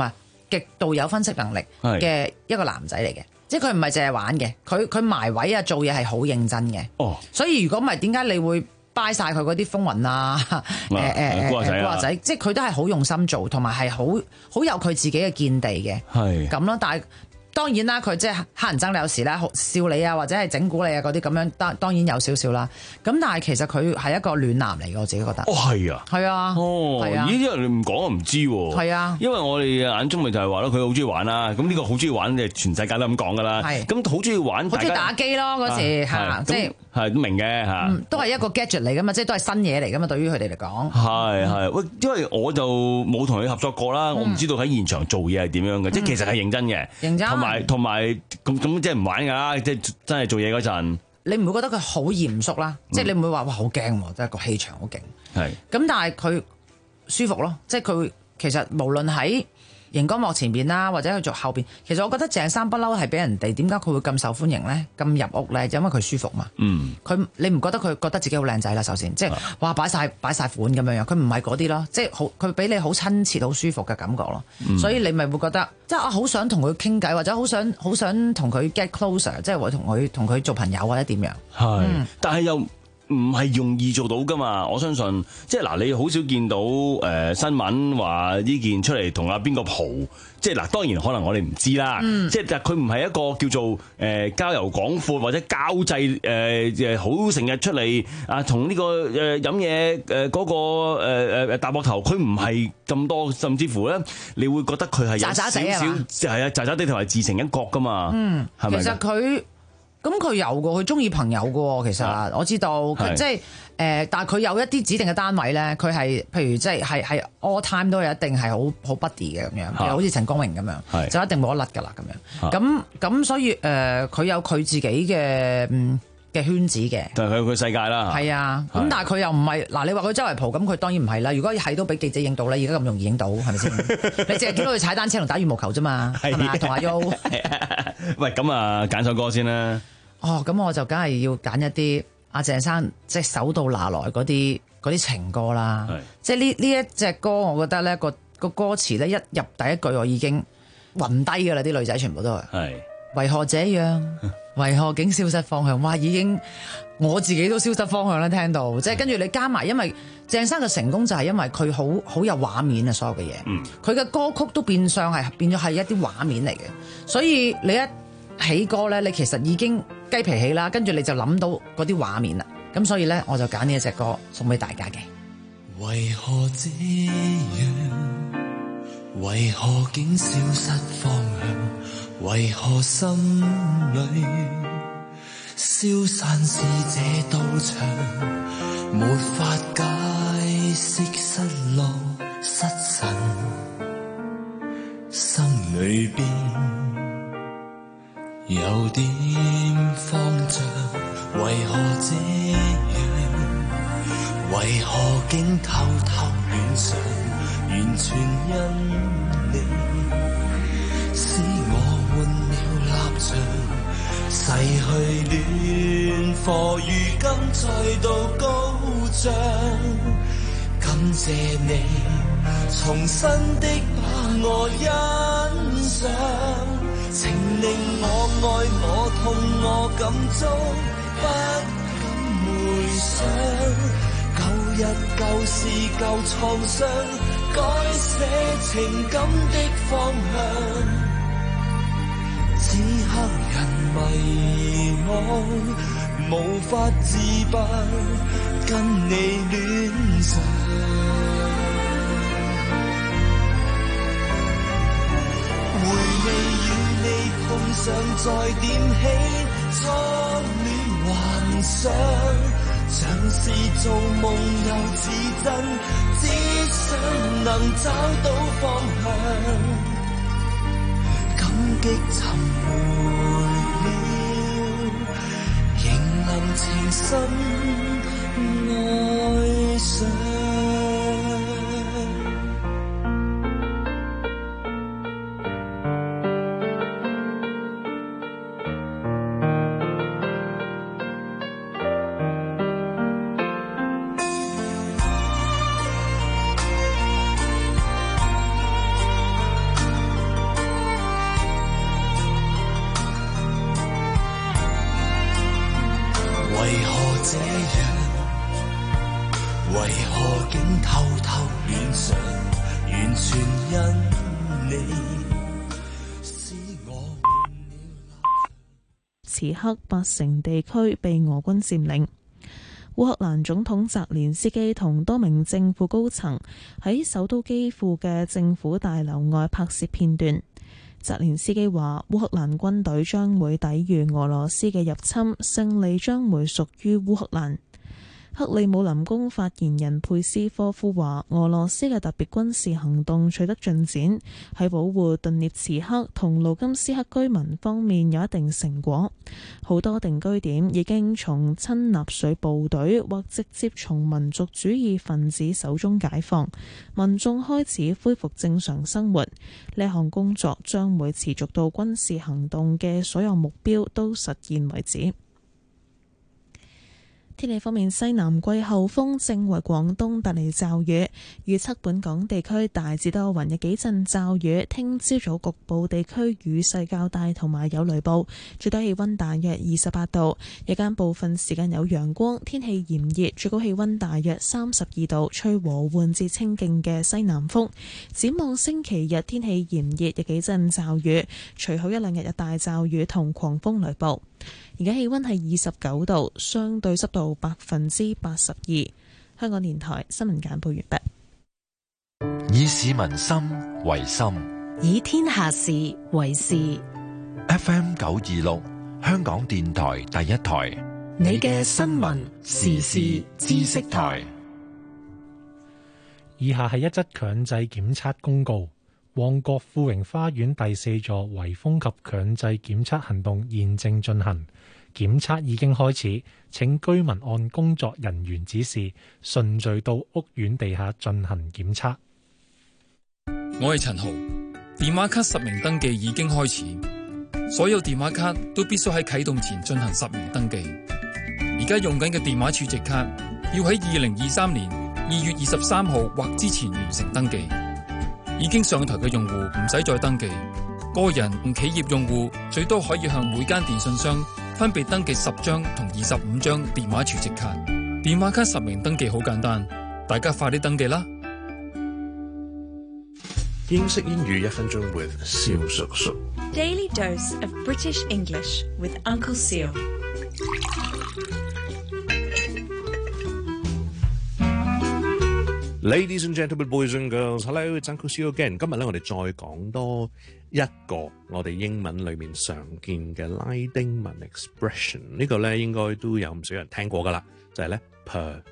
極度有分析能力嘅一個男仔嚟嘅，即係佢唔係淨係玩嘅，佢佢埋位啊做嘢係好認真嘅。哦，所以如果唔係點解你會掰晒佢嗰啲風雲啊？誒誒古惑仔啊， 仔，即係佢都係好用心做，同埋係好好有佢自己嘅見地嘅。係咁咯，但係。當然啦，佢即係黑人憎你有時咧笑你啊，或者係整蠱你啊嗰啲咁樣，當當然有少少啦。咁但係其實佢係一個暖男嚟嘅，我自己覺得。 哦，係啊， 係啊， 哦， 係啊， 咦？因為你唔講我唔知喎。 係啊， 因為我哋眼中咪就係話咯，佢好中意玩啦。咁呢個好中意玩，即係全世界都咁講噶啦。係。咁好中意玩， 好中意打機咯嗰時嚇，即係係都明嘅嚇。 都係一個 gadget 嚟噶嘛，即係都係新嘢嚟噶嘛，對於佢哋嚟講。 係係，喂，因為我就冇同佢合作過啦，我唔知道喺現場做嘢係點樣嘅，即係其實係認真嘅， 認真， 同埋同埋。咁咁即係唔玩㗎啦，即係真係做嘢嗰陣。 你唔會覺得佢好嚴肅啦，嗯、即係你唔會話哇好驚喎，即係個氣場好勁。係。咁但係佢舒服咯，即係佢其實無論喺熒光幕前邊啦，或者佢做後邊，其實我覺得鄭生不嬲係俾人哋點解佢會咁受歡迎咧？咁入屋咧，因為佢舒服嘛。嗯。佢你唔覺得佢覺得自己好靚仔啦？首先，即係哇擺晒擺曬款咁樣樣，佢唔係嗰啲咯，即係好佢俾你好親切、好舒服嘅感覺咯。嗯、所以你咪會覺得即係我好想同佢傾偈，或者好想好想同佢 get closer， 即係會同佢同佢做朋友或者點樣。係。嗯、但係又。唔係容易做到噶嘛，我相信即係嗱，你好少見到誒、呃、新聞話呢件出嚟同阿邊個蒲，即係嗱，當然可能我哋唔知啦，嗯、即係但佢唔係一個叫做誒、呃、交遊廣闊或者交際誒誒好成日出嚟啊，同呢、這個誒飲嘢誒嗰個誒誒大膊頭，佢唔係咁多，甚至乎咧，你會覺得佢係有少少係啊，渣渣地同埋自成一角噶嘛，嗯，係咪？其實佢。 咁佢有嘅，佢中意朋友嘅，其實、啊、我知道，佢即係誒、呃，但係佢有一啲指定嘅單位咧，佢係譬如即係係係 all time 都有一定係好好 buddy 嘅咁樣，譬如好似陳光榮咁樣，就一定冇得甩噶啦咁樣。咁咁、啊、所以誒，佢、呃、有佢自己嘅嗯嘅圈子嘅， 但係佢佢世界啦。係啊，咁但係佢又唔係嗱，你話佢周圍蒲，咁佢當然唔係啦。如果係都俾記者影到咧，而家咁容易影到，係咪先？你淨係見到佢踩單車同打羽毛球啫嘛，係咪同阿 Yo。 喂，咁啊，揀首歌先啦。 哦，咁我就梗係要揀一啲阿鄭生即係手到拿來嗰啲嗰啲情歌啦。即係呢呢一隻歌，我覺得咧個個歌詞咧一入第一句，我已經暈低噶啦，啲女仔全部都係。係。為何這樣？為何竟消失方向？哇！已經我自己都消失方向啦，聽到即係跟住你加埋，因為鄭生嘅成功就係因為佢好好有畫面啊，所有嘅嘢。嗯。佢嘅歌曲都變相係變咗係一啲畫面嚟嘅，所以你一起歌咧，你其實已經雞皮起啦，跟住你就諗到嗰啲畫面啦。咁所以咧，我就揀呢一隻歌送俾大家嘅。 為何這樣？為何竟消失方向？為何心裏消散是這道牆？沒法解釋失落失神，心裏邊有點慌張。為何這樣？為何竟偷偷戀上？完全因你使我換了立場，逝去戀火如今再度高漲。感謝你重新的把我欣賞，情令我愛我痛我感觸不敢回想。舊日舊事舊創傷，改寫情感的方向。此刻人迷惘，無法自拔，跟你戀上。回味與你碰上，再點起初戀幻想。像是做夢又似真，只想能找到方向。感激尋回了，仍能情深愛上。 為何這樣？為何竟偷偷戀上？完全因你使我此刻八成地區被俄軍佔領。烏克蘭總統澤連斯基同多名政府高層喺首都基輔嘅政府大樓外拍攝片段。澤連斯基話：烏克蘭軍隊將會抵禦俄羅斯嘅入侵，勝利將會屬於烏克蘭。克里姆林宮發言人佩斯科夫話：俄羅斯嘅特別軍事行動取得進展，喺保護頓涅茨克同盧甘斯克居民方面有一定成果。好多定居點已經從親納粹部隊或直接從民族主義分子手中解放，民眾開始恢復正常生活。呢項工作將會持續到軍事行動嘅所有目標都實現為止。天氣方面，西南季候風正為廣東帶嚟驟雨，預測本港地區大致多雲，有幾陣驟雨。聽朝早局部地區雨勢較大，同埋有雷暴。最低氣溫大約二十八度，日間部分時間有陽光，天氣炎熱，最高氣溫大約三十二度，吹和緩至清勁嘅西南風。展望星期日天氣炎熱，有幾陣驟雨，隨後一兩日有大驟雨同狂風雷暴。而家氣溫係二十九度，相對濕度百分之八十二。香港電台新聞簡報完畢。 以市民心為心， 以天下事為事。 F M 九二六，香港電台第一台， 你嘅新聞時事知識台。 以下係一則強制檢測公告。旺角富榮花園第四座圍封及強制檢測行動現正進行，檢測已經開始，請居民按工作人員指示順序到屋苑地下進行檢測。 我係陳豪，電話卡實名登記已經開始，所有電話卡都必須喺啟動前進行實名登記。而家用緊嘅電話儲值卡要喺二零二三年二月二十三號或之前完成登記。已經上台嘅用戶唔使再登記，個人同企業用戶最多可以向每間電信商分別登記十張同二十五張電話儲值卡。電話卡實名登記好簡單，大家快啲登記啦！ 英式英語一分鐘 with 蕭叔叔。 Daily dose of British English with Uncle Seal。 Ladies and gentlemen, boys and girls, hello, it's Uncle Seal again. 今日咧，我哋再講多一個我哋英文裏面常見嘅拉丁文 expression。呢個咧應該都有唔少人聽過噶啦，就係咧 per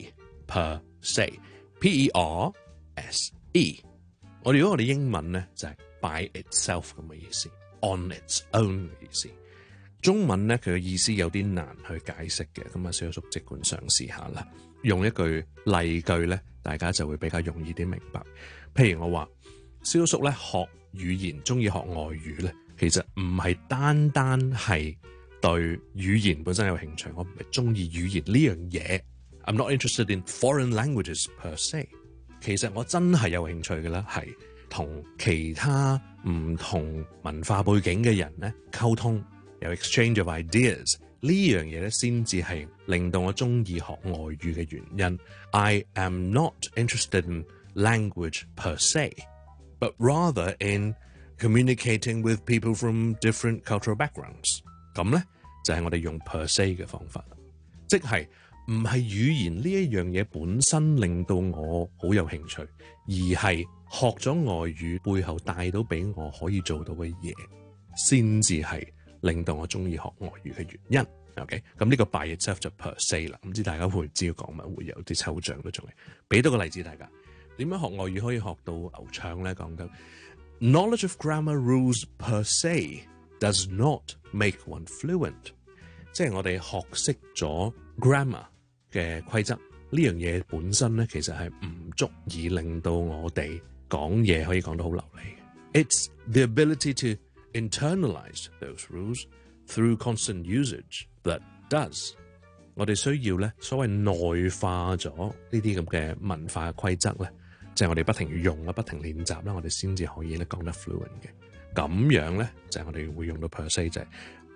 se，per se，P E R S E。我哋如果我哋英文咧就係 by itself 咁嘅意思 ，on its own 嘅意思。中文咧佢嘅意思有啲難去解釋嘅，咁啊，小叔即管嘗試下啦。用一句例句咧，大家就會比較容易啲明白。譬如我話，蕭叔咧學語言，中意學外語咧，其實唔係單單係對語言本身有興趣，我唔係中意語言呢樣嘢。I'm not interested in foreign languages per se。其實我真係有興趣嘅啦，係同其他唔同文化背景嘅人咧溝通，有 exchange of ideas。呢樣嘢咧，先至係令到我中意學外語嘅原因。I am not interested in language per se, but rather in communicating with people from different cultural backgrounds。咁咧就係、是、我哋用 per se 嘅方法，即係唔係語言呢一樣嘢本身令到我好有興趣，而係學咗外語背後帶到俾我可以做到嘅嘢，先至係令到我中意學外語嘅原因。OK， 咁呢個 by itself 就 per se 啦。唔知大家會唔知要講乜，會有啲抽象都仲係。俾多個例子大家，點樣學外語可以學到流暢咧？講緊 knowledge of grammar rules per se does not make one fluent， 即係我哋學識咗 grammar 嘅規則呢樣嘢本身咧，其實係唔足以令到我哋講嘢可以講得好流利。It's the ability to internalize those rules through constant usage that does。我哋需要咧所謂內化咗呢啲咁嘅文化規則咧，即係我哋不停要用啦，不停練習啦，我哋先至可以咧講得 fluent 嘅。咁樣咧就係我哋會用到 per se，就係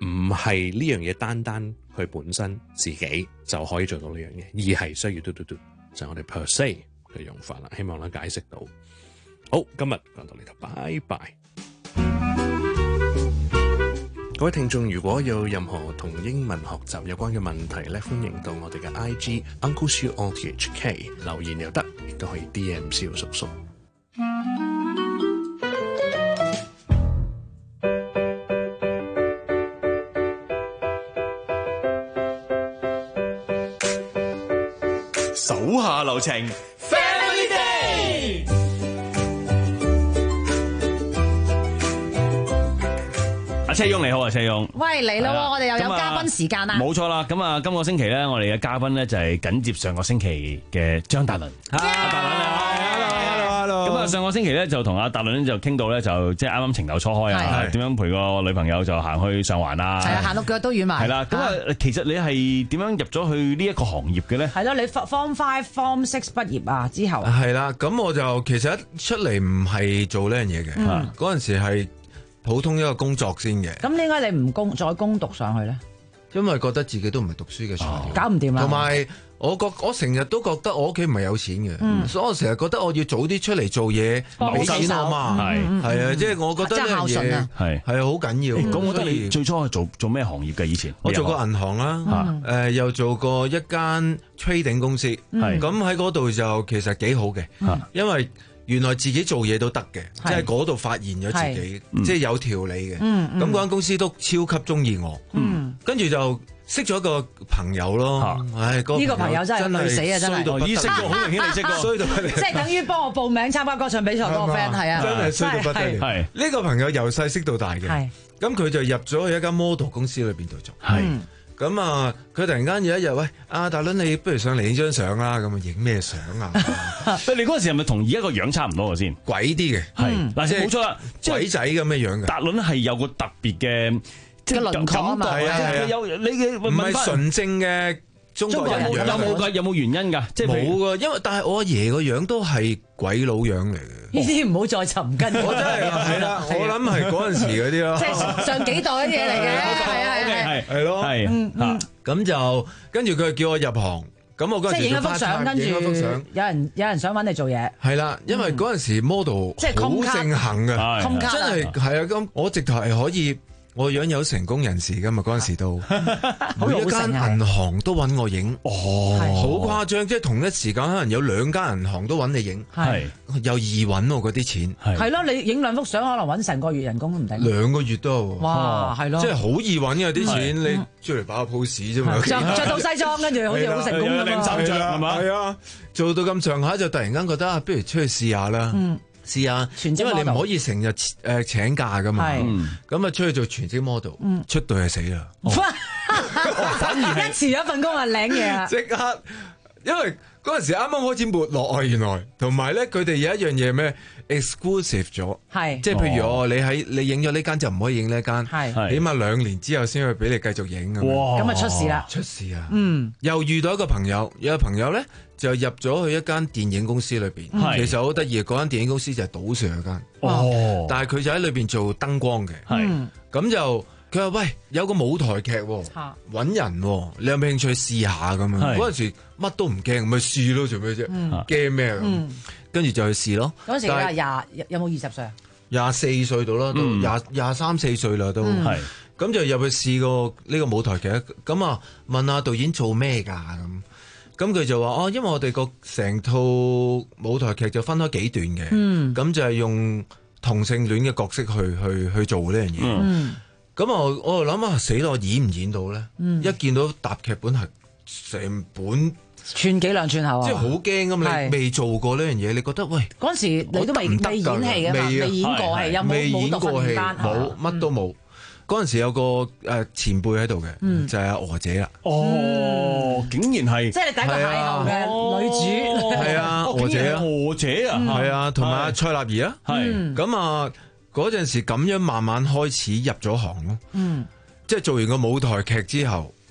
唔係呢樣嘢單單佢本身自己就可以做到呢樣嘢，而係需要嘟嘟嘟，就係我哋 per se 嘅用法啦。希望能解釋到。好，今日講到呢度，拜拜。各位聽眾，如果有任何同英文學習有關嘅問題咧，歡迎到我哋嘅 I G Uncle Siu O T H K 留言又得，亦都可以 D M 蕭叔叔。 手下留情 ，Family Day。阿車翁你好啊，車翁。 喂，嚟咯，我哋又有嘉賓時間啦。 冇錯啦，咁啊，今個星期咧，我哋嘅嘉賓咧就係緊接上個星期嘅張達倫。阿達倫你好。咁啊，上個星期咧就同阿達倫就傾到咧，就即係啱啱情竇初開啊，點樣陪個女朋友就行去上環啊？ 係啊，行到腳都軟埋。 係啦，咁啊，其實你係點樣入咗去呢一個行業嘅咧？ 係咯，你 Form Five、Form Six 畢業啊之後。 係啦，咁我就其實一出嚟唔係做呢樣嘢嘅，嗰陣、嗯、時係普通一個工作先嘅。 咁點解你唔攻再攻讀上去咧？ 因為覺得自己都唔係讀書嘅材料， 搞唔掂啦。 同埋我覺我成日都覺得我屋企唔係有錢嘅，嗯、所以我成日覺得我要早啲出嚟做嘢，俾錢我嘛。係係啊，即係我覺得呢樣嘢係係好緊要。 咁我覺得你最初係做做咩行業嘅？以前我做過銀行啦，誒、嗯、又做過一間 trading 公司，咁喺嗰度就其實幾好嘅，嗯、因為原來自己做嘢都得嘅，即係嗰度發現咗自己，即係有條理嘅。咁嗰間公司都超級中意我，跟住就識咗個朋友咯。唉，呢個朋友真係累死啊！真係， 已識過，好明顯你識過，衰到不得了。 即係等於幫我報名參加歌唱比賽嗰個 friend 係啊， 真係衰到不得了。係呢個朋友由細識到大嘅，咁佢就入咗去一間 model 公司裏邊度做。係。咁啊！佢突然間有一日，喂，阿大倫，你不如上嚟影張相啦！咁啊，影咩相啊？ 你嗰陣時係咪同而家個樣差唔多嘅先？ 鬼啲嘅， 係嗱，冇錯啦， 鬼仔咁嘅樣嘅。 達倫係有個特別嘅即係輪廓啊嘛， 係啊係啊， 有你嘅唔係純正嘅中國人樣。 有冇有冇原因㗎？即係冇㗎，因為但係我阿爺個樣都係鬼佬樣嚟嘅。 呢啲唔好再尋根。 我真係係啦，我諗係嗰陣時嗰啲咯。 即係上幾代嘅嘢嚟嘅，係啊係係咯，係咁就跟住佢叫我入行，咁我嗰陣時即係影一幅相，跟住有人有人想揾你做嘢。 係啦，因為嗰陣時 model 即係好盛行嘅，真係係啊！咁我直頭係可以。我樣有成功人士噶嘛？嗰陣時都每一間銀行都揾我影，哦，好誇張！即係同一時間可能有兩間銀行都揾你影，係又易揾喎嗰啲錢。 係咯，你影兩幅相可能揾成個月人工都唔定。 兩個月都哇，係咯， 即係好易揾嘅啲錢，你出嚟擺個 pose 啫嘛。 着着到西裝，跟住好似好成功咁啊！領袖係嘛？係啊，做到咁上下就突然間覺得啊，不如出去試下啦。試下，因為你唔可以成日誒請假噶嘛，咁啊出去做全職 model，出隊就死啦。 反而一辭咗份工啊，領嘢啊！ 即刻，因為嗰陣時啱啱開始沒落啊，原來同埋咧，佢哋有一樣嘢咩 exclusive 咗，係即係譬如我你喺你影咗呢間就唔可以影呢間，係起碼兩年之後先可以俾你繼續影。 哇！咁啊出事啦， 出事啊！嗯，又遇到一個朋友，有個朋友咧。就入咗去一間電影公司裏邊，其實好得意。嗰間電影公司就係賭上嗰間，哦，但係佢就喺裏邊做燈光嘅，係咁就佢話喂，有個舞台劇揾人，你有冇興趣試下咁啊？嗰陣時乜都唔驚，咪試咯，做咩啫？驚咩？跟住就去試咯。 嗰陣時廿廿有冇二十歲啊？ 廿四歲到啦，都廿廿三四歲啦，都係咁就入去試過呢個舞台劇，咁啊問下導演做咩㗎咁。咁佢就話哦，因為我哋個成套舞台劇就分開幾段嘅，咁、嗯、就係用同性戀嘅角色去去去做呢樣嘢。咁、嗯、我我就諗啊，死咯，我演唔演到咧？嗯、一見到搭劇本係成本串幾兩串後啊， 即係好驚咁。你未做過呢樣嘢，你覺得喂？ 嗰陣時你都未未演戲嘅嘛，未演過戲，有冇冇讀訓練班？ 冇，乜都冇。嗰陣時有個誒前輩喺度嘅，就係阿娥姐啦。 哦，竟然係即係你第一個邂逅嘅女主， 係啊，娥姐啊， 娥姐啊， 係啊，同埋阿蔡立兒啊，係咁啊。嗰陣時咁樣慢慢開始入咗行咯。嗯，即係做完個舞台劇之後，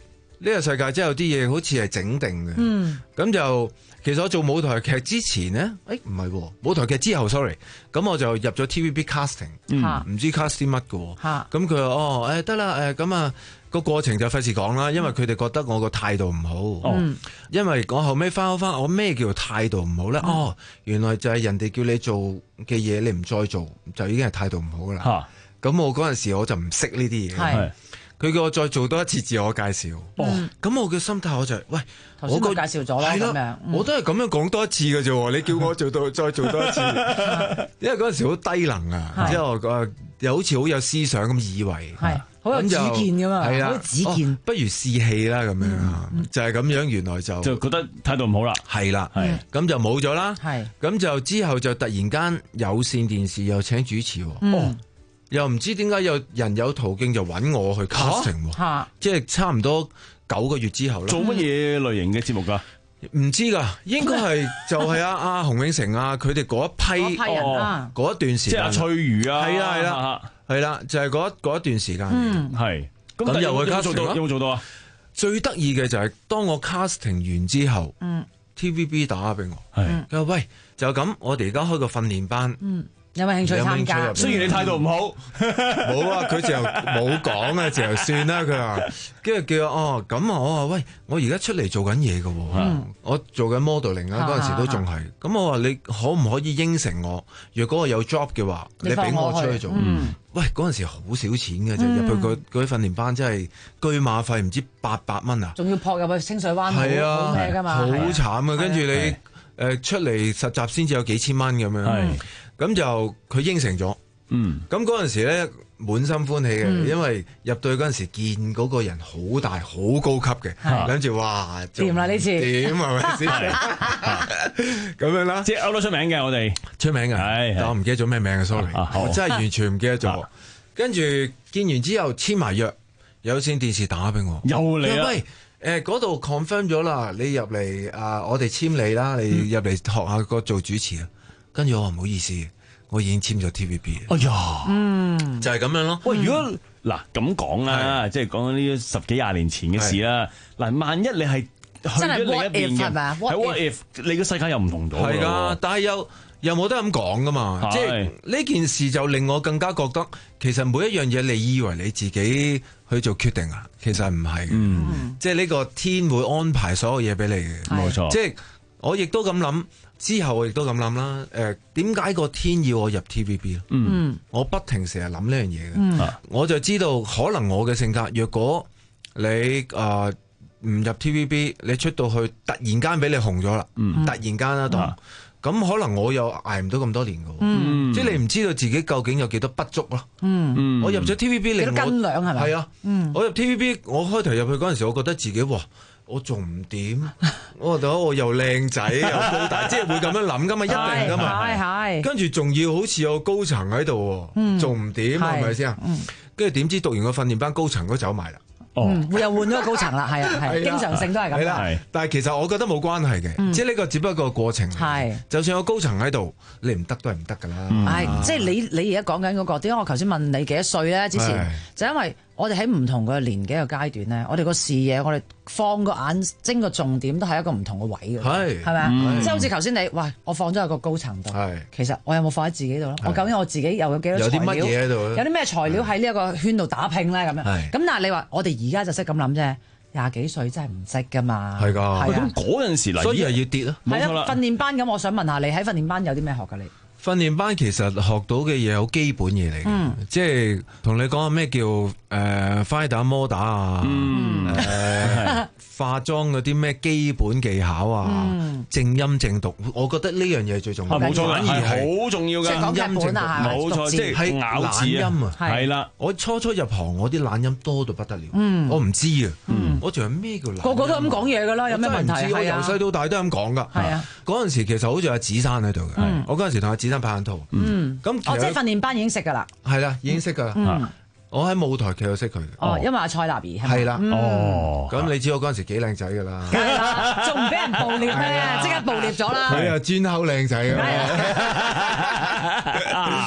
呢個世界真係有啲嘢好似係整定嘅。嗯，咁就其實我做舞台劇之前咧，誒唔係舞台劇之後 ，sorry， 咁我就入咗 T V B casting，唔、嗯、知 cast 啲乜嘅。咁佢話哦，誒得啦，誒咁啊個過程就費事講啦，因為佢哋覺得我個態度唔好。嗯，因為我後尾翻翻，我咩叫做態度唔好咧？嗯、哦，原來就係人哋叫你做嘅嘢，你唔再做，就已經係態度唔好噶啦。咁、啊、我嗰陣時我就唔識呢啲嘢。佢叫我再做多一次自我介紹，哦，咁我嘅心態我就係、是，喂，我個介紹咗啦，咁樣， 我都係咁樣講多一次嘅啫，你叫我做到再做多一次，因為嗰陣時好低能啊，之後誒又好似好有思想咁以為， 係好有主見噶嘛， 係啦， 好有主見、 哦，不如試戲啦咁樣，嗯、就係咁樣，原來就就覺得態度唔好啦， 係啦，係，咁就冇咗啦，係，咁就之後就突然間有線電視又請主持，嗯、哦。又唔知點解有人有途徑就揾我去 casting，啊、即係差唔多九個月之後啦。 做乜嘢類型嘅節目㗎？ 唔知㗎，應該係就係阿阿洪永城啊，佢哋嗰一批人啊， 嗰一段時間， 即係阿翠如啊， 係啦係啦係啦，就係嗰嗰一段時間。嗯，係。咁又去 casting 咯？ 有冇做到啊？ 最得意嘅就係當我 casting 完之後，嗯 ，T V B 打俾我，係佢話喂，就咁，我哋而家開個訓練班，嗯。 有冇興趣參加？ 雖然你態度唔好，冇啊，佢就冇講啊，就算啦。佢話，跟住叫我哦，咁啊，我話喂，我而家出嚟做緊嘢㗎喎，我做緊 modeling 啊，嗰陣時都仲係。咁我話你可唔可以應承我，若果我有 job 嘅話，你俾我出去做。喂，嗰陣時好少錢嘅啫，入去嗰嗰啲訓練班真係居馬費唔知八百蚊啊！ 仲要撲入去清水灣，係啊，好咩㗎嘛？ 好慘啊！跟住你誒出嚟實習先至有幾千蚊咁樣。咁就佢應承咗，嗯，咁嗰陣時咧滿心歡喜嘅，嗯、因為入到去嗰陣時見嗰個人好大好高級嘅，諗住哇掂啦呢次， 掂係咪先？咁樣啦， 即係歐都出名嘅，我哋出名嘅，係，但我唔記得咗咩名嘅 sorry，我真係完全唔記得咗。跟住見完之後簽埋約，有線電視打俾我， 又嚟啦， 喂，誒嗰度 confirm 咗啦，你入嚟啊，我哋簽你啦，你入嚟學下個做主持啊。跟住我話唔好意思，我已經簽咗 T V B。 哎呀，嗯， 就係咁樣咯。 喂，如果嗱咁講啦，即係講緊呢十幾廿年前嘅事啦。嗱，萬一你係去咗另一邊嘅，係 what if 你個世界又唔同咗。 係㗎，但係又又冇得咁講㗎嘛。即係呢件事就令我更加覺得，其實每一樣嘢你以為你自己去做決定啊，其實唔係。嗯，即係呢個天會安排所有嘢俾你嘅。 冇錯。 即係我亦都咁諗。之後我亦都咁諗啦，誒點解個天要我入 T V B 咧？嗯，我不停成日諗呢樣嘢嘅，嗯、我就知道可能我嘅性格，若果你誒唔、呃、入 T V B，你出到去突然間俾你紅咗啦，嗯、突然間啦，咁、嗯、可能我又捱唔到咁多年嘅，嗯、即係你唔知道自己究竟有幾多不足咯。嗯、我入咗 T V B， 幾多斤兩係咪？ 係啊，嗯、我入 T V B，我開頭入去嗰陣時，我覺得自己哇〜我仲唔掂？我覺得我又靚仔又高大，即係會咁樣諗噶嘛，一定噶嘛。係係。跟住仲要好似有高層喺度，仲唔掂係咪先啊？跟住點知讀完個訓練班，高層都走埋啦。 哦，又換咗個高層啦，係啊係，經常性都係咁。 係啦，但係其實我覺得冇關係嘅，即係呢個只不過個過程。係，就算有高層喺度，你唔得都係唔得噶啦。 係，即係你你而家講緊嗰個點解我頭先問你幾多歲咧？之前就因為。我哋喺唔同嘅年紀嘅階段咧，我哋個視野，我哋放個眼睛個重點都係一個唔同嘅位嘅，係係咪啊？即係好似頭先你，喂，我放咗喺個高層度，其實我有冇放喺自己度咧？我究竟我自己又有幾多材料？有啲乜嘢喺度咧？有啲咩材料喺呢一個圈度打拼咧？咁樣咁，但係你話我哋而家就識咁諗啫，廿幾歲真係唔識噶嘛？係㗎， 咁嗰陣時嚟， 所以係要跌咯。 係啊，訓練班咁，我想問下你喺訓練班有啲咩學㗎？你訓練班其實學到嘅嘢好基本嘢嚟嘅，嗯、即係同你講下咩叫誒、呃、快打摩打啊，誒、嗯呃、化妝嗰啲咩基本技巧啊，嗯、正音正讀，我覺得呢樣嘢最重要。 冇錯，反而係好重要嘅。 正音正讀， 冇錯，即係咬字音啊， 係啦。 我初初入行，我啲懶音多到不得了，嗯、我唔知啊，嗯、我仲有咩叫懶音？ 個個都咁講嘢㗎啦，有咩問題？ 我由細到大都咁講㗎。係啊，嗰陣時其實好似阿子珊喺度嘅，嗯、我嗰陣時同阿子珊拍緊套。 嗯，咁哦，即係訓練班已經識噶啦， 係啦，已經識噶啦。嗯，我喺舞台劇度識佢。 哦，因為阿蔡立兒係啦。哦，咁你知我嗰陣時幾靚仔噶啦， 梗係啦，仲唔俾人捕獵咩？即刻捕獵咗啦。 佢又專溝靚仔㗎嘛。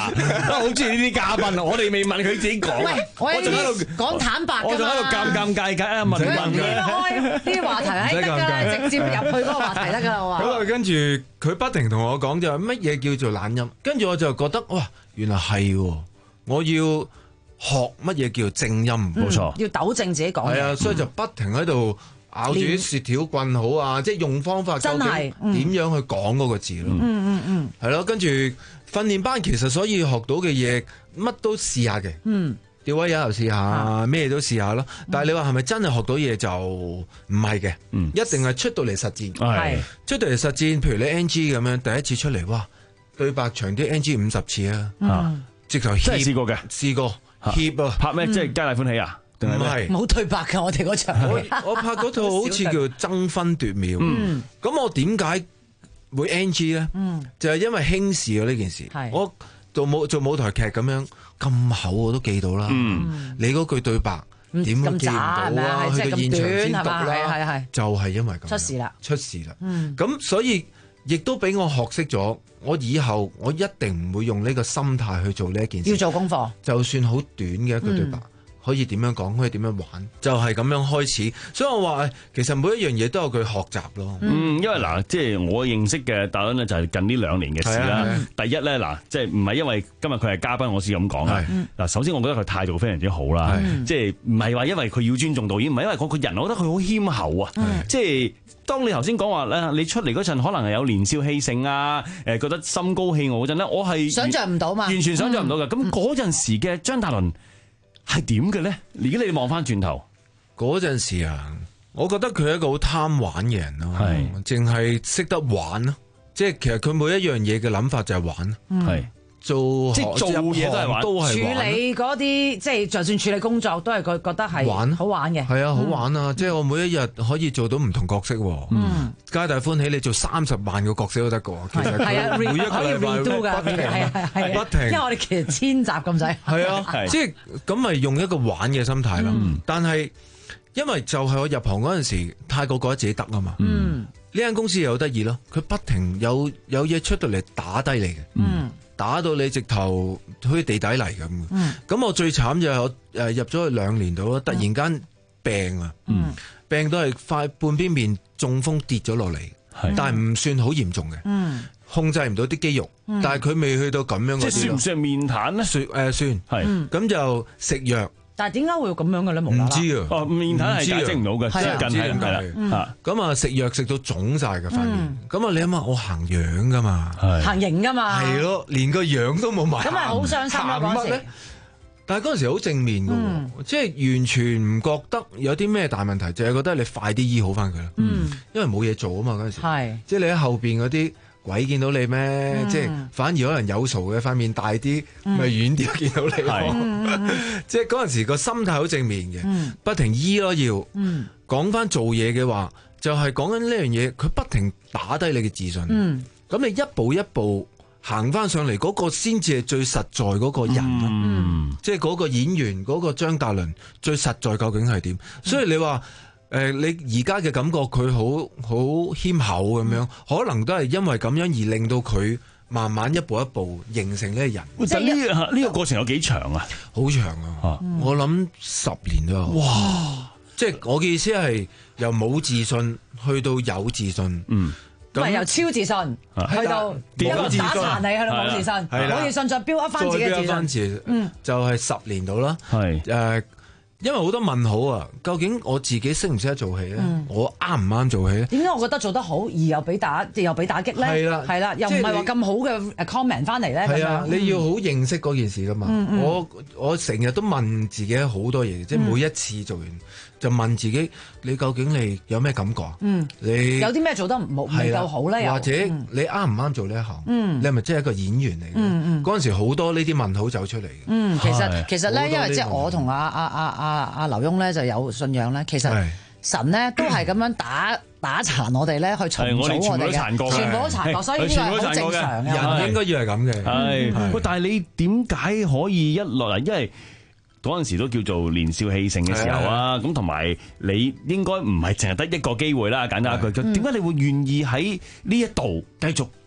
話，好中意呢啲嘉賓啊！我哋未問佢自己講， 我仲喺度講坦白， 我仲喺度尷尷尬尬啊問問佢。開呢啲話題係得㗎啦，直接入去嗰個話題得㗎啦，我話。 咁啊，跟住佢不停同我講就係乜嘢叫做懶音，跟住我就覺得哇，原來係喎，我要學乜嘢叫做正音，冇錯， 要糾正自己講嘢。 係啊，所以就不停喺度咬住啲雪條棍好啊，即係用方法究竟點樣去講嗰個字咯。 嗯嗯嗯， 係咯，跟住訓練班其實所以學到嘅嘢乜都試下嘅。嗯。吊威亞又試下，咩都試下咯。但係你話係咪真係學到嘢就唔係嘅， 嗯、 一定係出到嚟實戰。 係出到嚟實戰，譬如你 N G 咁樣，第一次出嚟，哇，對白長啲 N G 五十次啊， 嗯、 直頭真係試過嘅， 試過協啊， 拍咩？即係皆大歡喜啊？ 唔係冇對白㗎，我哋嗰場。 我我拍嗰套好似叫爭分奪秒。咁、嗯、我點解會 N G 咧？嗯、就係因為輕視咗呢件事。我做舞做舞台劇咁樣。咁厚我都記到啦，嗯、你嗰句對白點都記唔到啊？去到現場先讀啦，就係因為咁出事啦， 出事啦。咁、 嗯、 所以亦都俾我學識咗，我以後我一定唔會用呢個心態去做呢一件事。 要做功課， 就算好短嘅一句對白。嗯可以點樣講，可以點樣玩，就係、是、咁樣開始。所以我話其實每一樣嘢都有佢學習咯。 嗯，因為嗱，即係我認識嘅大倫咧，就係近呢兩年嘅事啦。第一咧，嗱，即係唔係因為今日佢係嘉賓，我先咁講啦。嗱，首先我覺得佢態度非常之好啦，即係唔係話因為佢要尊重導演，唔係因為嗰個人，我覺得佢好謙厚啊。即係當你頭先講話咧，你出嚟嗰陣可能係有年少氣盛啊，誒覺得心高氣傲嗰陣咧，我係想像唔到嘛， 完全想像唔到嘅。咁嗰陣時嘅張大倫係點嘅咧？而家你望翻轉頭嗰陣時啊，我覺得佢係一個好貪玩嘅人咯，係淨係識得玩咯，即係其實佢每一樣嘢嘅諗法就係玩，係、嗯、做即係做嘢都係玩，都係處理嗰啲即係就算處理工作都係佢覺得係玩好玩嘅， 係啊，好玩啊！嗯、即係我每一日可以做到唔同角色，嗯，皆大歡喜，你做三十萬個角色都得㗎，其實係啊，每一個禮拜不停，不停， 因為我哋其實千集咁滯， 係啊，即係咁咪用一個玩嘅心態咯。嗯、但係因為就係我入行嗰陣時，太過覺得自己得啊嘛。嗯，呢間公司又好得意咯，佢不停有有嘢出到嚟打低你嘅。嗯。打到你直頭好似地底泥咁。咁、嗯、我最慘就係我誒入咗去兩年度啦，突然間病啊，嗯、病到係塊半邊面中風跌咗落嚟，是但係唔算好嚴重嘅，嗯、控制唔到啲肌肉，嗯、但係佢未去到咁樣嗰啲。 即係算唔算面癱咧？ 算誒、呃、算係，咁是就食藥。 但係點解會咁樣嘅咧？ 唔知啊！ 哦，面癱係解釋唔到嘅，即係近係係啦。咁啊，食藥食到腫晒嘅塊面。咁啊，你諗下，我行樣噶嘛， 行型噶嘛， 係咯，連個樣都冇埋。 咁咪好傷心咯嗰時。 但係嗰陣時好正面嘅，即係完全唔覺得有啲咩大問題，就係覺得你快啲醫好翻佢啦。嗯，因為冇嘢做啊嘛嗰陣時。係，即係你喺後邊嗰啲。鬼見到你咩？嗯、即係反而可能有嘈嘅塊面大啲，咪遠啲見到你。嗯、即係嗰陣時個心態好正面嘅，嗯、不停醫咯要。講翻、嗯、做嘢嘅話，就係講緊呢樣嘢，佢不停打低你嘅自信。咁、嗯、你一步一步行翻上嚟，嗰、嗰個先至係最實在嗰個人。嗯、即係嗰個演員，嗰、嗰個張大倫最實在究竟係點？嗯、所以你話。誒、呃，你而家嘅感覺佢好好謙厚咁樣，嗯、可能都係因為咁樣而令到佢慢慢一步一步形成呢個人。 即係呢呢個過程有幾長啊？ 好長啊！嗯、我諗十年都有。哇！即係我嘅意思係由冇自信去到有自信。嗯。 唔係由超自信去到一路打殘你，去到冇自信，冇自信再標一翻自己嘅自信。 嗯，就係十年到啦。係誒。因為好多問號啊，究竟我自己識唔識得做戲咧？嗯、我啱唔啱做戲咧？ 點解我覺得做得好而又俾打又俾打擊咧？係啦，係啦，又唔係話咁好嘅 comment 翻嚟咧？係啊， 你要好認識嗰件事噶嘛？嗯嗯、我我成日都問自己好多嘢，即係每一次做完。就問自己，你究竟你有咩感覺？嗯，你有啲咩做得唔唔夠好咧？ 或者你啱唔啱做呢一行？嗯，你係咪真係一個演員嚟嘅？嗯嗯，嗰陣時好多呢啲問號走出嚟嘅。 嗯，其實其實咧，因為即係我同阿阿阿阿阿劉墉咧就有信仰咧，其實神咧都係咁樣打打殘我哋咧，去重組我哋嘅，全部都殘過，全部都殘過，所以呢個係好正常嘅。 人應該要係咁嘅。 係，但係你點解可以一落嚟？因為嗰陣時都叫做年少氣盛嘅時候啊，咁同埋你應該唔係淨係得一個機會啦，簡單一句，點解你會願意喺呢一度繼續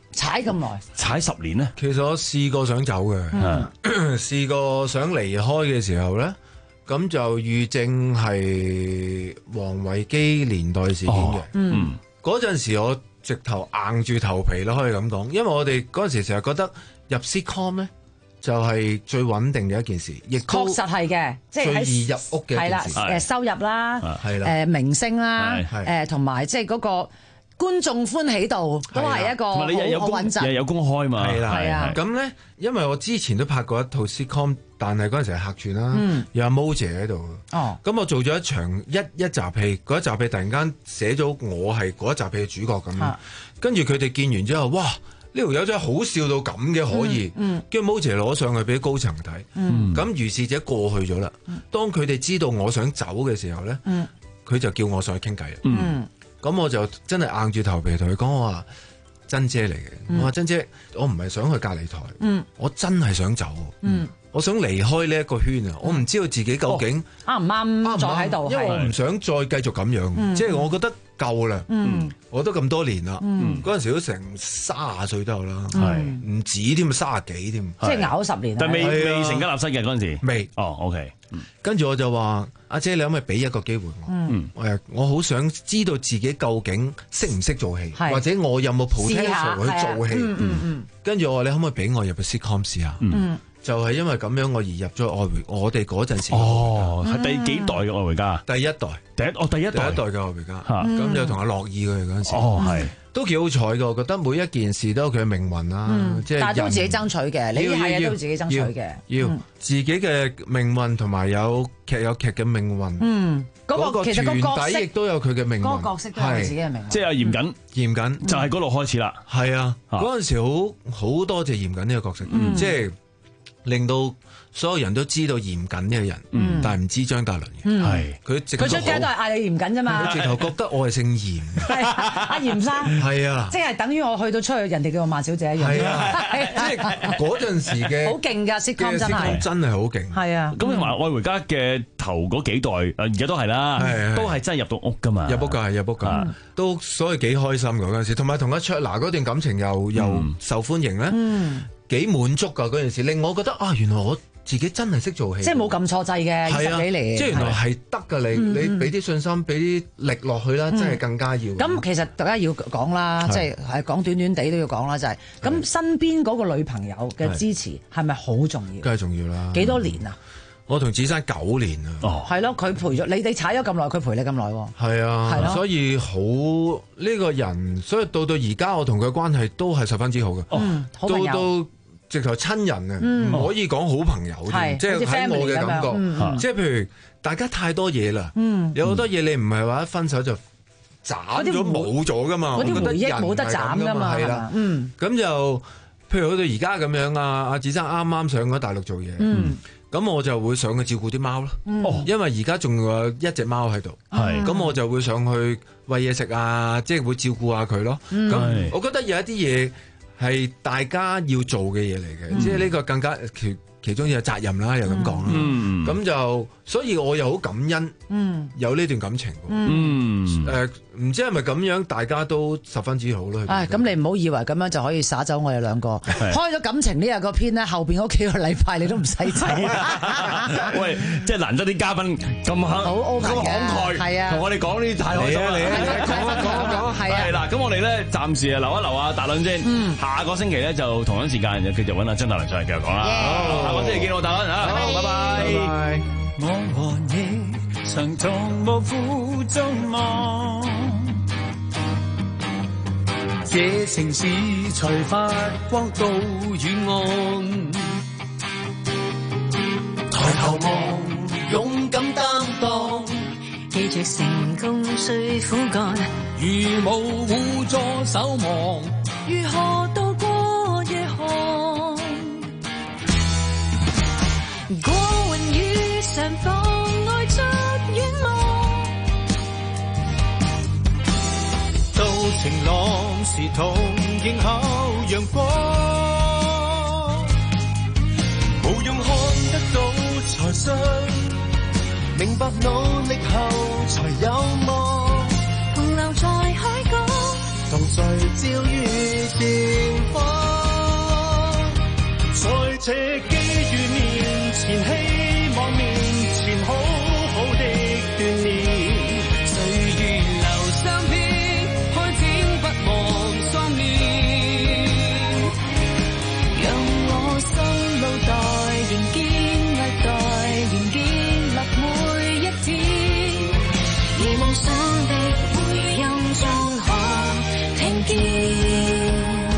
踩咁耐， 踩十年咧。 其實我試過想走嘅， 嗯、 試過想離開嘅時候咧，咁就遇正係王維基年代事件嘅。 哦、嗯， 嗰陣時我直頭硬住頭皮咯，可以咁講，因為我哋嗰陣時成日覺得入 sitcom 咧就係最穩定嘅一件事，亦確實係嘅，即係最易入屋嘅一件事。 係啦，誒收入啦，係啦，誒明星啦，誒同埋即係嗰個觀眾歡喜度都係一個好穩陣， 又有公開嘛， 係啦，係啊。咁咧，因為我之前都拍過一套 sitcom，但係嗰陣時係客串啦，有阿 Mo 姐喺度。哦，咁我做咗一場一一集戲，嗰一集戲突然間寫咗我係嗰一集戲嘅主角咁，跟住佢哋見完之後，哇！呢條友真係好笑到咁嘅可以，跟住 Mo 姐攞上去俾高層睇，咁、嗯、如是者過去咗啦。嗯、當佢哋知道我想走嘅時候咧，佢、嗯、就叫我上去傾偈。咁、嗯、我就真係硬住頭皮同佢講，我話珍姐嚟嘅，嗯、我話珍姐，我唔係想去隔離台，嗯、我真係想走。嗯我想離開呢一個圈啊！我唔知道自己究竟啱唔啱再喺度， 因為我唔想再繼續咁樣，嗯、即係我覺得夠啦。嗯、我都咁多年啦，嗰陣、嗯、時都成卅歲都有啦，唔、嗯、止添，卅幾添， 即係熬十年。 但未未成家立室嘅嗰陣時， 未。 哦，OK。 跟住我就話：阿姐，你可唔可以俾一個機會我？嗯、我好想知道自己究竟識唔識做戲，是或者我有冇 potential 去做戲。跟住我話：你可唔可以俾我入去 sitcom 試下？嗯就係因為咁樣，我而入咗愛回，我哋嗰陣時哦，係第幾代嘅愛回家？ 第一代， 第一哦，第一代， 第一代嘅愛回家，咁就同阿樂意佢哋嗰陣時， 哦係， 都幾好彩㗎。我覺得每一件事都有佢嘅命運啦，即係但係都自己爭取嘅，你係啊都自己爭取嘅， 要自己嘅命運同埋有劇有劇嘅命運。嗯， 嗰個其實個角色亦都有佢嘅命運， 嗰個角色都有自己嘅命運。 即係嚴謹，嚴謹就係嗰度開始啦。 係啊，嗰陣時好好多謝嚴謹呢個角色，即係令到所有人都知道嚴謹呢個人，嗯、但係唔知張達倫嘅，係佢佢出街都係嗌你嚴謹啫嘛。 佢直頭覺得我係姓嚴， 係阿嚴生， 係啊， 即係等於我去到出去，人哋叫我萬小姐一樣。 係啊，即係嗰陣時嘅好勁㗎，sitcom真係真係好勁。 係啊， 咁同埋愛回家嘅頭嗰幾代，而家都係啦，都係真係入到屋㗎嘛， 入屋㗎係入屋㗎，都所以幾開心㗎嗰陣時，同埋同阿卓拿嗰段感情又又受歡迎咧，幾滿足㗎嗰陣時，令我覺得啊，原來我自己真係識做戲， 即係冇咁錯掣嘅，二十幾年， 即係原來係得㗎。你你俾啲信心，俾啲力落去啦，真係更加要。 咁其實大家要講啦，即係係講短短地都要講啦，就係咁身邊嗰個女朋友嘅支持係咪好重要？ 梗係重要啦。 幾多年啊？ 我同子珊九年啊。 哦，係咯，佢陪咗你，你踩咗咁耐，佢陪你咁耐喎。 係啊，所以好呢個人，所以到到而家我同佢關係都係十分之好嘅。哦，好朋友。直頭親人啊，唔、嗯、可以講好朋友添，即係喺我嘅感覺，嗯、即係譬如大家太多嘢啦，嗯、有好多嘢你唔係話一分手就斬咗冇咗噶嘛， 嗰啲回憶冇得斬噶嘛，係啦，嗯， 咁就譬如去到而家咁樣啊，阿子珊啱啱上咗大陸做嘢，咁、嗯、我就會上去照顧啲貓咯，嗯、因為而家仲有一隻貓喺度，咁、嗯、我就會上去餵嘢食啊，即係會照顧下佢咯，咁、嗯、我覺得有一啲嘢係大家要做嘅嘢嚟嘅，嗯、即係呢個更加其其中有責任啦，又咁講啦。咁、嗯、就所以我又好感恩，嗯、有呢段感情。誒唔、嗯呃、知係咪咁樣，大家都十分之好咯。 唉，咁你唔好以為咁樣就可以灑走我哋兩個。是開咗感情呢日個篇咧，後邊嗰幾個禮拜你都唔使睇。 喂，即係難得啲嘉賓咁肯好咁慷慨，係啊，同我哋講呢啲太開心啦！講一講一講，係啊。嗱，咁我哋咧暫時啊留一留啊達倫先，嗯、下個星期咧就同樣時間就繼續揾阿張達倫上嚟繼續講啦。Yeah. 下個星期見我達倫啊，好，拜拜。 我和你常同臥虎中望，這城市才發光到遠岸。抬頭望，勇敢擔當， 記着成功需苦幹。 如無互助守望， 如何渡過夜寒？過雲雨上妨礙着遠望， 到晴朗時同迎候陽光，無用看得到才信，明白努力後才有望， 同留在海角， 同誰照遇前夢想的回音中可聽見。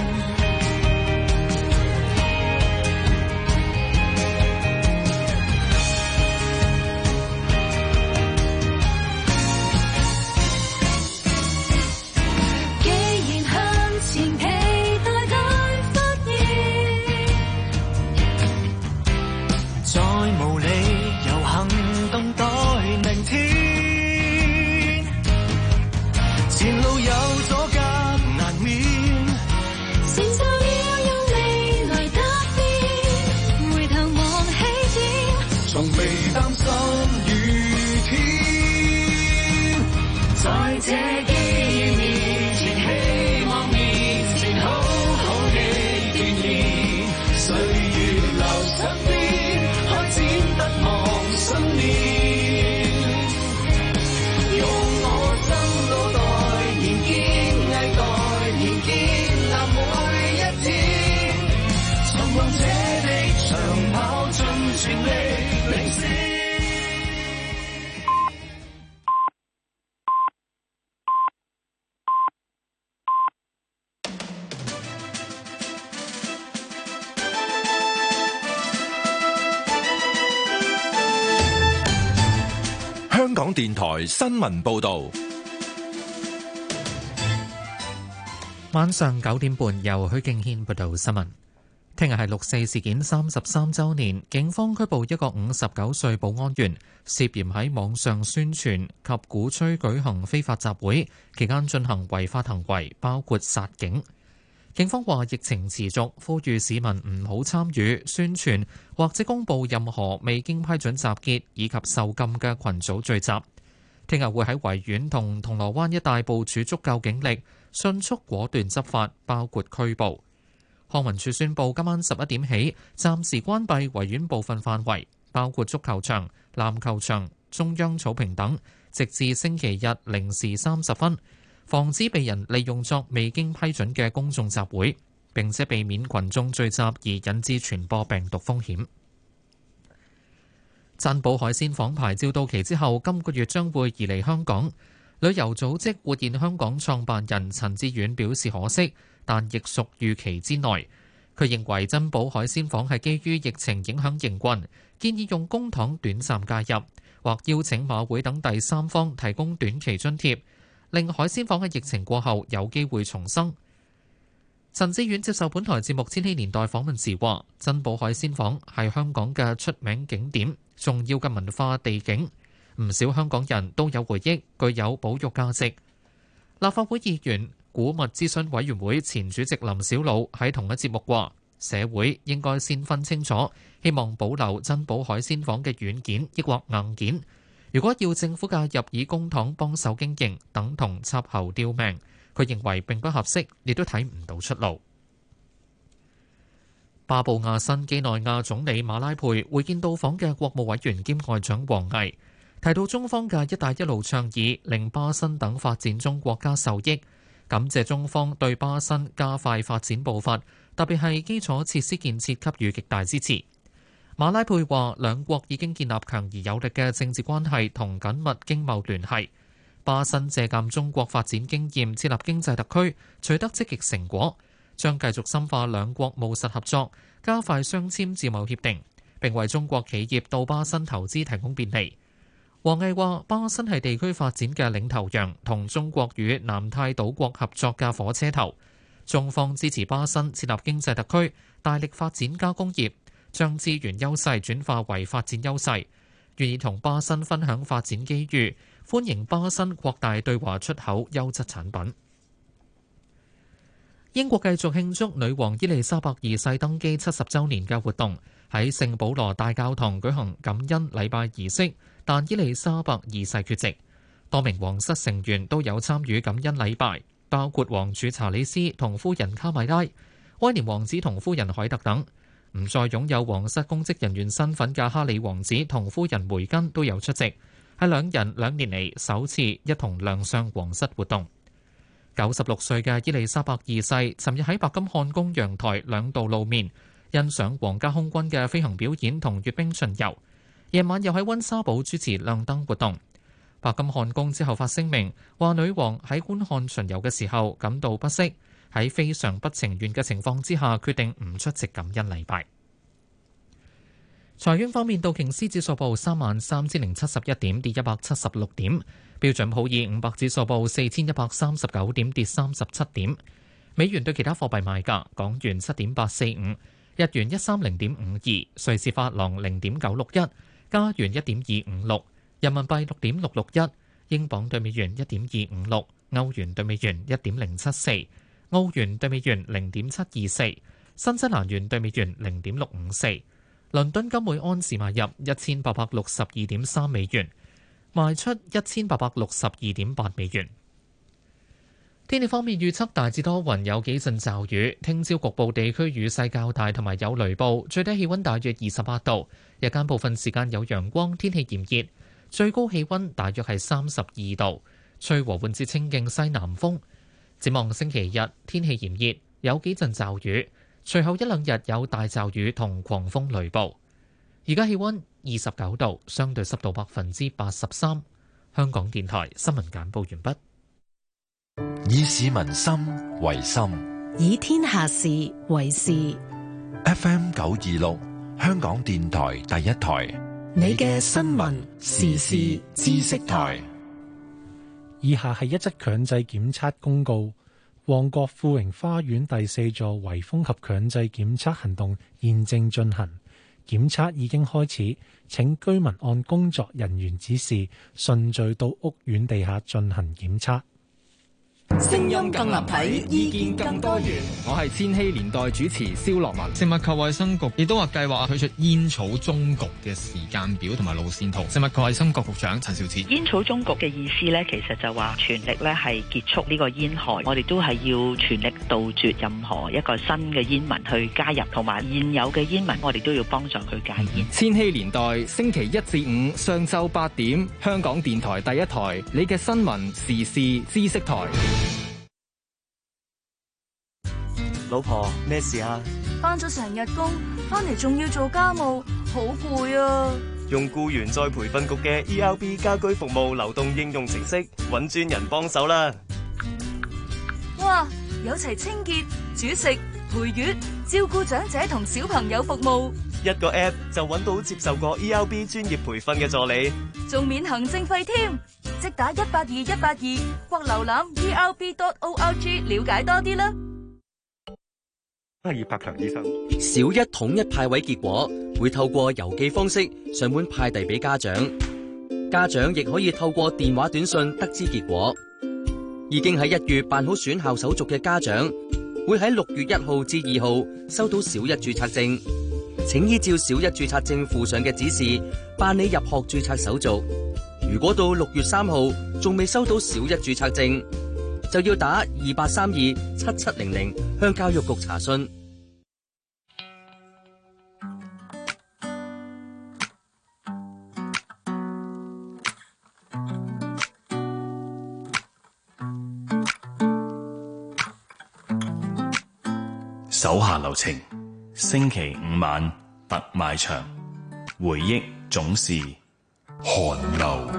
香港電台新聞報道， 晚上九點半由許敬軒報道新聞。聽日係六四事件三十三週年，警方拘捕一個五十九歲保安員，涉嫌喺網上宣傳及鼓吹舉行非法集會，期間進行違法行為，包括殺警。警方話疫情持續，呼籲市民唔好參與宣傳或者公佈任何未經批准集結以及受禁嘅群組聚集。聽日會喺維園同銅鑼灣一帶部署足夠警力，迅速果斷執法，包括拘捕。康文署宣布今晚十一點起暫時關閉維園部分範圍，包括足球場、籃球場、中央草坪等，直至星期日零時三十分。防止被人利用作未經批准嘅公眾集會，並且避免群眾聚集而引致傳播病毒風險。珍寶海鮮舫牌照到期之後，今個月將會移離香港。旅遊組織活現香港創辦人陳志遠表示可惜，但亦屬預期之內。佢認為珍寶海鮮舫係基於疫情影響營運，建議用公帑短暫介入，或邀請馬會等第三方提供短期津貼，令海鮮舫喺疫情過後有機會重生。陳志遠接受本台節目《千禧年代》訪問時話，珍寶海鮮舫係香港嘅出名景點，重要嘅文化地景，唔少香港人都有回憶，具有保育價值。立法會議員古物諮詢委員會前主席林筱魯喺同一節目話，社會應該先分清楚，希望保留珍寶海鮮舫嘅軟件抑或硬件。如果要政府介入以公帑幫手經營，等同插喉吊命，佢認為並不合適，亦都睇唔到出路。巴布亞新幾內亞總理馬拉佩會見到訪嘅國務委員兼外長王毅，提到中方嘅一帶一路倡議令巴新等發展中國家受益，感謝中方對巴新加快發展步伐，特別係基礎設施建設給予極大支持。馬拉佩話，兩國已經建立強而有力嘅政治關係同緊密經貿聯繫。巴新借鑑中國發展經驗，設立經濟特區，取得積極成果，將繼續深化兩國務實合作，加快雙簽自貿協定，並為中國企業到巴新投資提供便利。王毅話，巴新係地區發展嘅領頭羊，同中國與南太島國合作嘅火車頭。中方支持巴新設立經濟特區，大力發展加工業，將資源優勢轉化為發展優勢，願意同巴新分享發展機遇，歡迎巴新擴大對華出口優質產品。英國繼續慶祝女王伊麗莎白二世登基七十週年嘅活動，喺聖保羅大教堂舉行感恩禮拜儀式，但伊麗莎白二世缺席。多名皇室成員都有參與感恩禮拜，包括王儲查理斯同夫人卡米拉、威廉王子同夫人凱特等。唔再擁有皇室公職人員身份嘅哈里王子同夫人梅根都有出席，係兩人兩年嚟首次一同亮相皇室活動。九十六歲嘅伊麗莎白二世尋日喺白金漢宮陽台兩度露面，欣賞皇家空軍嘅飛行表演同閱兵巡遊。夜晚又喺溫莎堡主持亮燈活動。 白金漢宮之後發聲明，話女王喺觀看巡遊嘅時候感到不適，喺非常不情願嘅情況之下，決定唔出席感恩禮拜。財經方面，道瓊斯指數報三萬三千零七十一點，跌一百七十六點；標準普爾五百指數報四千一百三十九點，跌三十七點。美元對其他貨幣賣價：港元七點八四五，日元一三零點五二，瑞士法郎零點九六一，加元一點二五六，人民幣六點六六一，英鎊對美元一點二五六，歐元對美元一點零七四，澳元對美元零點七二四，新西蘭元對美元零點六五四。倫敦金每安士買入一千八百六十二點三美元，賣出一千八百六十二點八美元。天氣方面預測大致多雲，有幾陣驟雨。聽朝局部地區雨勢較大，同埋有雷暴。最低氣溫大約二十八度，日間部分時間有陽光，天氣炎熱，最高氣溫大約係三十二度，吹和緩至清勁西南風。展望星期日天氣炎熱，有幾陣驟雨。隨後一兩日有大驟雨同狂風雷暴。而家氣溫二十九度，相對濕度百分之八十三。香港電台新聞簡報完畢。 以市民心為心， 以天下事為事。 F M 九二六，香港電台第一台， 你嘅新聞時事知識台。 以下係一則強制檢測公告。旺角富榮花園第四座圍封及強制檢測行動現正進行，檢測已經開始，請居民按工作人員指示順序到屋苑地下進行檢測。 聲音更立體，意見更多元。我係千禧年代主持蕭樂文。食物及衛生局亦都話計劃推出煙草終局嘅時間表同埋路線圖。食物及衛生局局長陳肇始。 煙草終局嘅意思咧，其實就話全力咧係結束呢個煙害。我哋都係要全力杜絕任何一個新嘅煙民去加入，同埋現有嘅煙民，我哋都要幫助佢戒煙。 千禧年代星期一至五上晝八點，香港電台第一台，你嘅新聞時事知識台。 老婆，咩事啊？ 返咗成日工，返嚟仲要做家務，好攰啊！ 用僱員再培訓局嘅 E R B 家居服務流動應用程式，搵專人幫手啦！ 哇，有齊清潔、煮食、陪月、照顧長者同小朋友服務， 一個 app 就搵到接受過 E R B 專業培訓嘅助理， 仲免行政費添。即打一八二一八二或瀏覽 E R B dot org 了解多啲啦。 係葉柏強醫生。 小一統一派位結果會透過郵寄方式上門派遞俾家長，家長亦可以透過電話短信得知結果。已經喺一月辦好選校手續嘅家長，會喺六月一號至二號收到小一註冊證，請依照小一註冊證附上嘅指示辦理入學註冊手續。如果到六月三號仲未收到小一註冊證，就要打二八三二七七零零向教育局查詢。 手下留情，星期五晚特賣場，回憶總是寒流。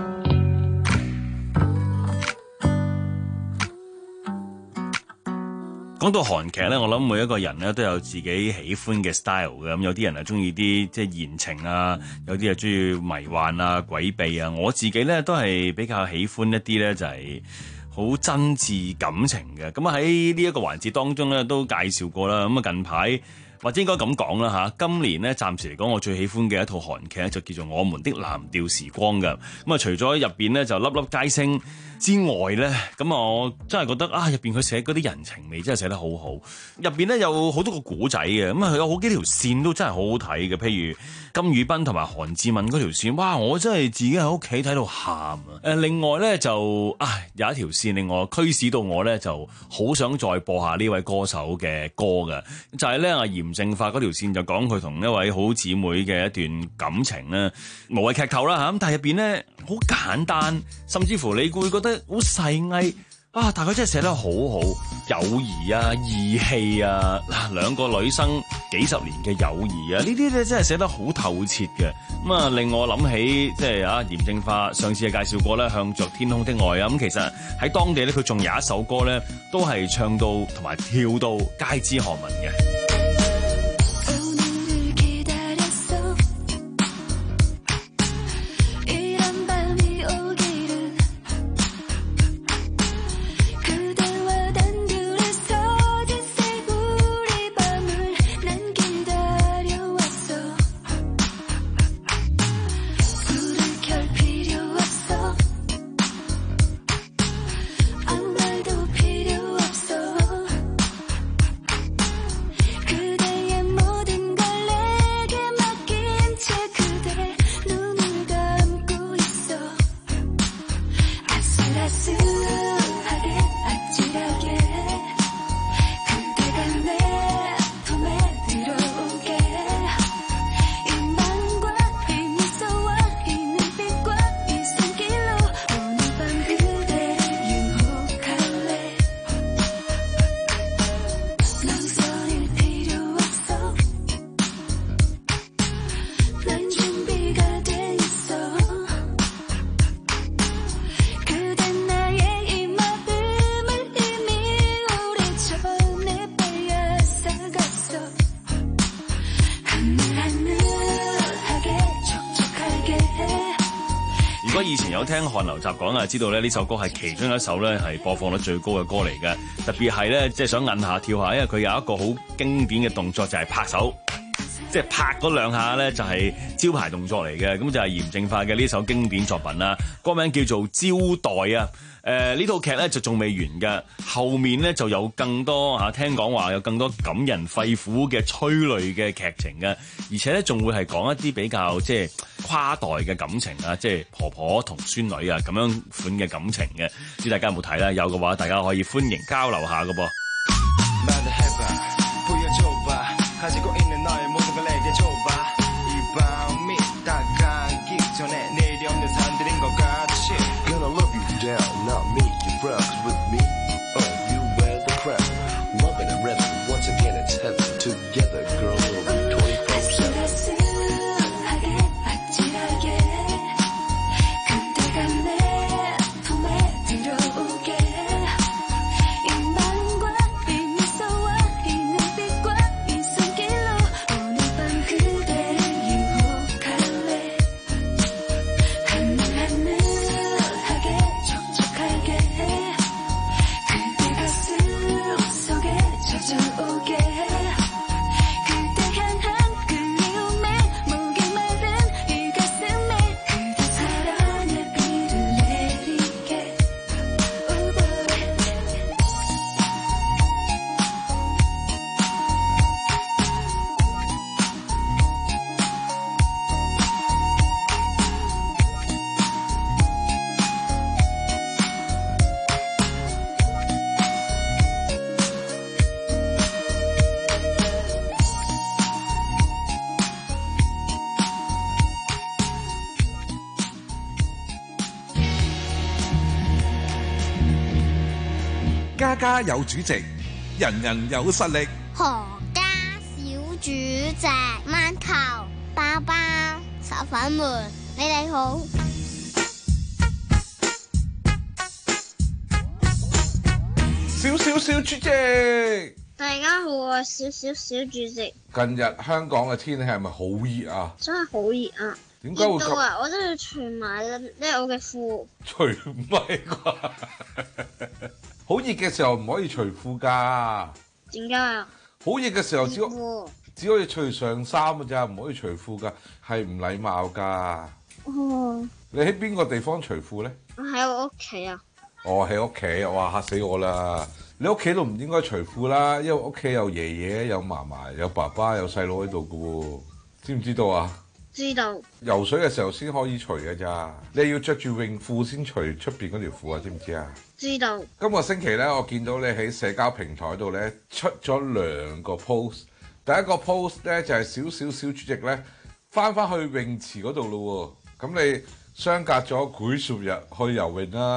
講到韓劇咧，我諗每一個人咧都有自己喜歡嘅 style 嘅。咁有啲人係中意啲即係言情啊，有啲係中意迷幻啊、詭秘啊。我自己咧都係比較喜歡一啲咧就係好真摯感情嘅。咁啊喺呢一個環節當中咧都介紹過啦。咁啊近排或者應該咁講啦嚇，今年咧暫時嚟講我最喜歡嘅一套韓劇咧就叫做《我們的藍調時光》嘅。咁啊除咗入邊咧就粒粒皆星之外咧，咁我真係覺得啊，入邊佢寫嗰啲人情味真係寫得好好。入邊咧有好多個古仔嘅，咁啊佢有好幾條線都真係好好睇嘅。譬如金宇彬同埋韓志敏嗰條線，哇！我真係自己喺屋企睇到喊啊！誒，另外咧就啊有一條線令我驅使到我咧就好想再播下呢位歌手嘅歌嘅，就係咧阿嚴正發嗰條線就講佢同一位好姊妹嘅一段感情咧，無謂劇透啦嚇。咁但係入邊咧好簡單，甚至乎你會覺得好細翳， 啊！但佢真係寫得好好，友誼啊、義氣啊，嗱兩個女生幾十年嘅友誼啊，呢啲咧真係寫得好透徹嘅。咁啊，令我諗起即係啊嚴正發上次係介紹過咧，向着天空的愛啊。咁其實喺當地咧，佢仲有一首歌咧，都係唱到同埋跳到街知巷聞嘅。以前有聽《韓流集》講啊，知道咧呢首歌係其中一首咧係播放率最高嘅歌嚟嘅。特別係咧，即係想摁下跳下，因為佢有一個好經典嘅動作就係拍手，即係拍嗰兩下咧就係招牌動作嚟嘅。咁就係嚴正發嘅呢首經典作品啦。歌名叫做《招待》啊。誒、呃、呢套劇咧就仲未完嘅，後面咧就有更多嚇、啊，聽講話有更多感人肺腑嘅催淚嘅劇情嘅，而且咧仲會係講一啲比較即係跨代嘅感情啊，即係婆婆同孫女啊咁樣款嘅感情嘅，唔知大家有冇睇啦？有嘅話，大家可以歡迎交流下嘅噃。 家家有主席，人人有實力。 何家小主席，饅頭、包包、手粉們，你哋好。 小小小主席， 大家好，我係小小小主席。 近日香港嘅天氣係咪好熱啊？ 真係好熱啊！ 點解會咁啊？我都要除埋啦，呢係我嘅褲。 除唔係啩？好熱嘅時候唔可以除褲㗎。 點解啊？ 好熱嘅時候只只可以除上衫㗎咋，唔可以除褲㗎，係唔禮貌㗎。哦。你喺邊個地方除褲咧？ 我喺我屋企啊。 哦，喺屋企，哇嚇死我啦！你屋企都唔應該除褲啦，因為屋企有爺爺、有嫲嫲、有爸爸、有細佬喺度㗎喎，知唔知道啊？ 知道。 游水嘅時候先可以除嘅咋，你要着住泳褲先除出邊嗰條褲啊，知唔知啊？ 知道。 今個星期咧，我見到你喺社交平台度咧出咗兩個 post， 第一個 post 咧就係小小小主席咧翻返去泳池嗰度咯喎，咁你相隔咗幾十日去游泳啦，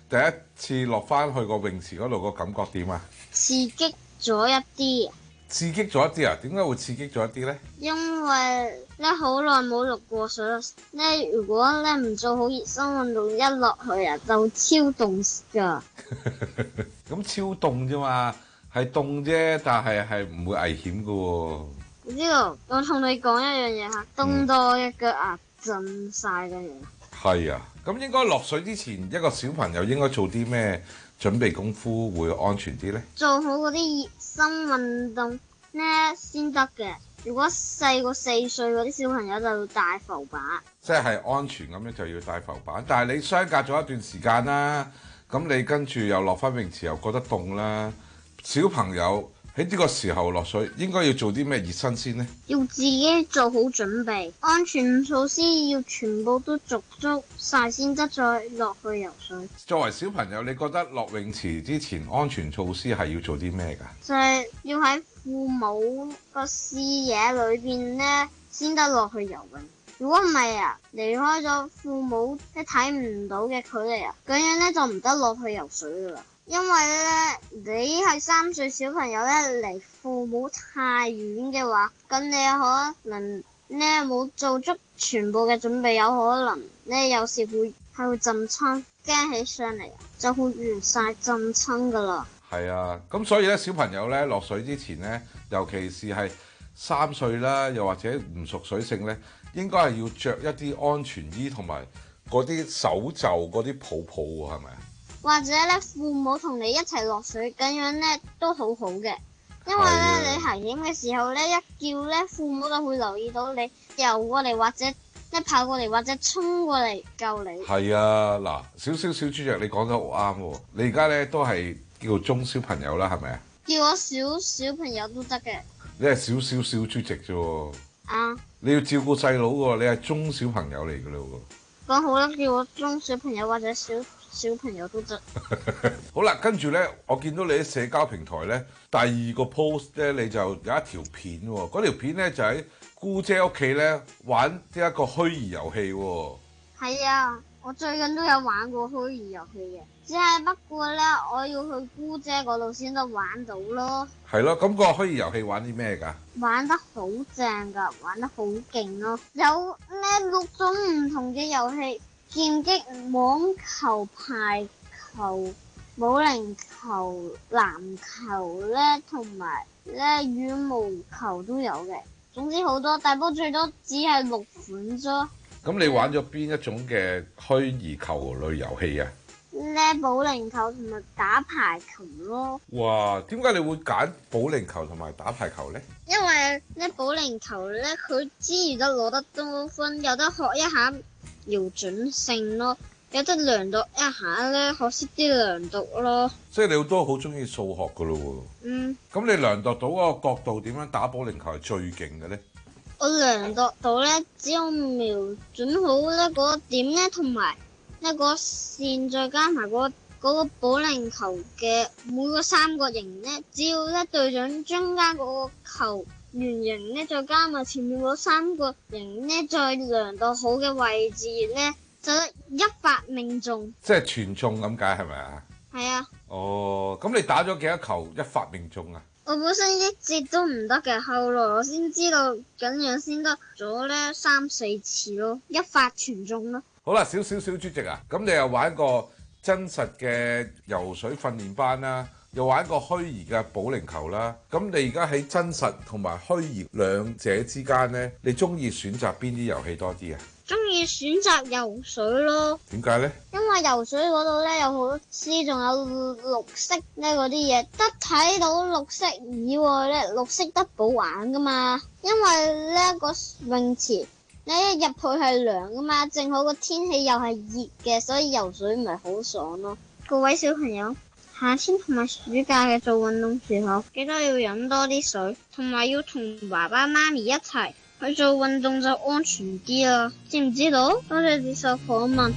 第一次落翻去個泳池嗰度個感覺點啊？ 刺激咗一啲。 刺激咗一啲啊？點解會刺激咗一啲咧？ 因為咧好耐冇落過水啦，咧如果咧唔做好熱身運動，一落去啊就超凍㗎。 咁超凍啫嘛，係凍啫，但係係唔會危險㗎喎。 你知道，我同你講一樣嘢嚇，凍到我嘅腳牙震晒嘅嘢。 係啊，咁應該落水之前，一個小朋友應該做啲咩準備功夫會安全啲咧？ 做好嗰啲熱身運動咧先得嘅。如果細過四歲嗰啲小朋友就要帶浮板， 即係安全咁樣就要帶浮板。但係你相隔咗一段時間啦，咁你跟住又落翻泳池又覺得凍啦，小朋友喺呢個時候落水應該要做啲咩熱身先呢？ 要自己做好準備，安全措施要全部都做足晒先得再落去游水。 作為小朋友，你覺得落泳池之前安全措施係要做啲咩㗎？ 就係要喺父母個視野裏邊咧，先得落去游泳。如果唔係啊，離開咗父母即睇唔到嘅距離啊，咁樣咧就唔得落去游水噶啦。因為咧，你係三歲小朋友咧，離父母太遠嘅話，咁你可能咧冇做足全部嘅準備，有可能咧有時會係會浸親，驚起上嚟就會完晒浸親噶啦。 係啊，咁所以咧，小朋友咧落水之前咧，尤其是係三歲啦，又或者唔熟水性咧，應該係要着一啲安全衣同埋嗰啲手袖嗰啲泡泡喎，係咪啊？ 或者咧，父母同你一齊落水，咁樣咧都好好嘅，因為咧你危險嘅時候咧，一叫咧，父母就會留意到你游過嚟，或者一跑過嚟，或者衝過嚟救你。係啊，嗱，少少小豬腳，你講得好啱喎。你而家咧都係叫中小朋友啦，係咪啊？ 叫我小小朋友都得嘅。 你係少少小豬隻啫喎。 啊！ 你要照顧細佬喎，你係中小朋友嚟㗎咯喎。 講好啦，叫我中小朋友或者小小朋友都得。 好啦，跟住咧，我見到你喺社交平台咧，第二個 post 咧，你就有一條片喎。嗰條片咧就喺姑姐屋企咧玩呢一個虛擬遊戲喎。 係啊，我最近都有玩過虛擬遊戲嘅，只係不過咧，我要去姑姐嗰度先得玩到咯。 係咯，咁個虛擬遊戲玩啲咩㗎？ 玩得好正㗎，玩得好勁咯！有咧六種唔同嘅遊戲。劍擊、網球、排球、保齡球、籃球咧，同埋咧羽毛球都有嘅。總之好多，但不過最多只係六款啫。咁你玩咗邊一種嘅虛擬球類遊戲啊？ 咧保齡球同埋打排球咯。 哇！點解你會揀保齡球同埋打排球咧？ 因為咧保齡球咧，佢之餘得攞得多分，有得學一下瞄準性咯，有得量度一下咧，學識啲量度咯。 即係你都好中意數學噶咯喎。嗯。咁你量度到嗰個角度點樣打保齡球係最勁嘅咧？ 我量度到咧，只要瞄準好咧嗰個點咧，同埋一個線，再加埋嗰嗰個保齡球嘅每個三角形咧，只要咧對準中間嗰個球圓形咧，再加埋前面嗰三個形咧，再量到好嘅位置咧，就得一發命中。 即係全中咁解係咪啊？係啊。哦，咁你打咗幾多球一發命中啊？ 我本身一直都唔得嘅，後來我先知道咁樣先得咗咧三四次咯，一發全中咯。 好啦，少少小豬隻啊，咁你又玩個真實嘅游水訓練班啦，又玩個虛擬嘅保齡球啦，咁你而家喺真實同埋虛擬兩者之間呢，你中意選擇邊啲遊戲多啲啊？ 中意選擇游水咯。 點解呢？ 因為游水嗰度咧有好多絲，仲有綠色咧嗰啲嘢，得睇到綠色以外咧，綠色得好玩噶嘛。因為呢個泳池你一入去係涼噶嘛，正好個天氣又係熱嘅，所以游水咪好爽咯。各位小朋友，夏天同埋暑假嘅做運動時候，記得要飲多啲水，同埋要同爸爸媽咪一齊去做運動就安全啲啦，知唔知道？多謝接受訪問。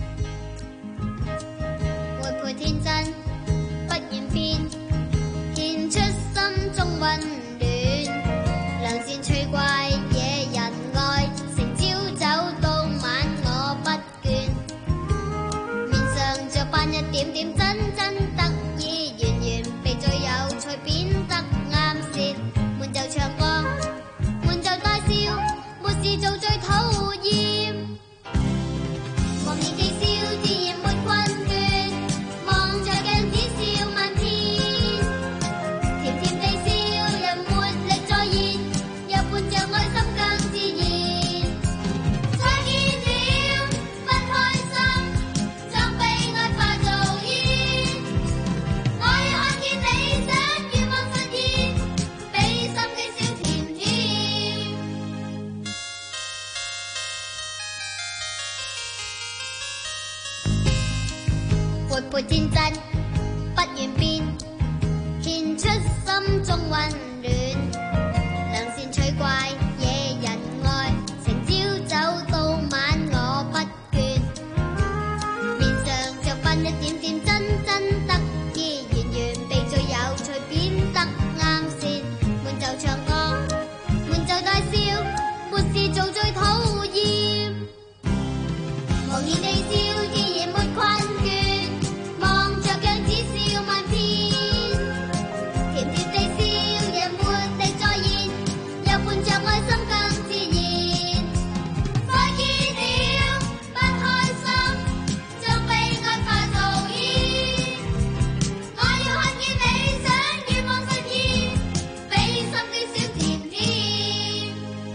活潑天真，不言變，獻出心中溫暖，良善趣怪惹人愛，成朝走到晚我不倦，面上着斑一點漸真真得意，圓圓被最有趣變得啱舌，悶就唱歌，悶就大笑，沒事做最討厭。望見記笑自然沒困倦，望着鏡子笑漫天，甜甜地笑人沒力再現，有伴着愛心更自然。再見了不開心，將悲哀化做煙。我要看見理想願望實現，俾心機笑甜甜。活潑天真不願變，獻出心中溫暖，良善取怪惹人愛，情朝走到晚我不倦，面上着噴一點點真真得意，圓圓被最有趣變得啱舌，悶就唱歌，悶就大笑，沒事做最討厭。望見你笑自然沒困倦，望着鏡子笑漫天，甜甜地笑人沒力再現，有伴着愛心更自然。再見了不開心，將悲哀化做煙。我要看見理想願望實現，俾心機笑甜甜。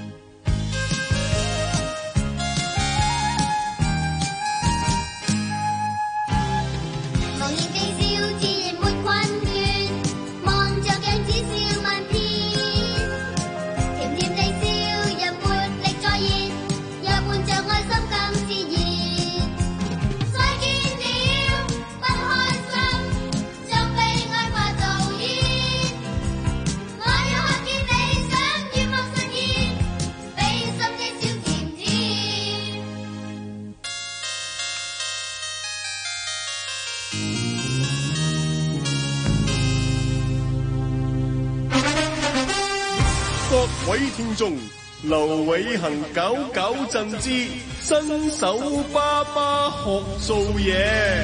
望見記笑自然沒困倦，望着鏡子笑漫天，甜甜地笑人沒力再現，有伴着愛心更自然。再見了不開心，將悲哀化做煙。我要看見理想願望實現，俾心機笑甜甜。 各位聽眾，劉偉恒搞搞震之新手爸爸學做嘢。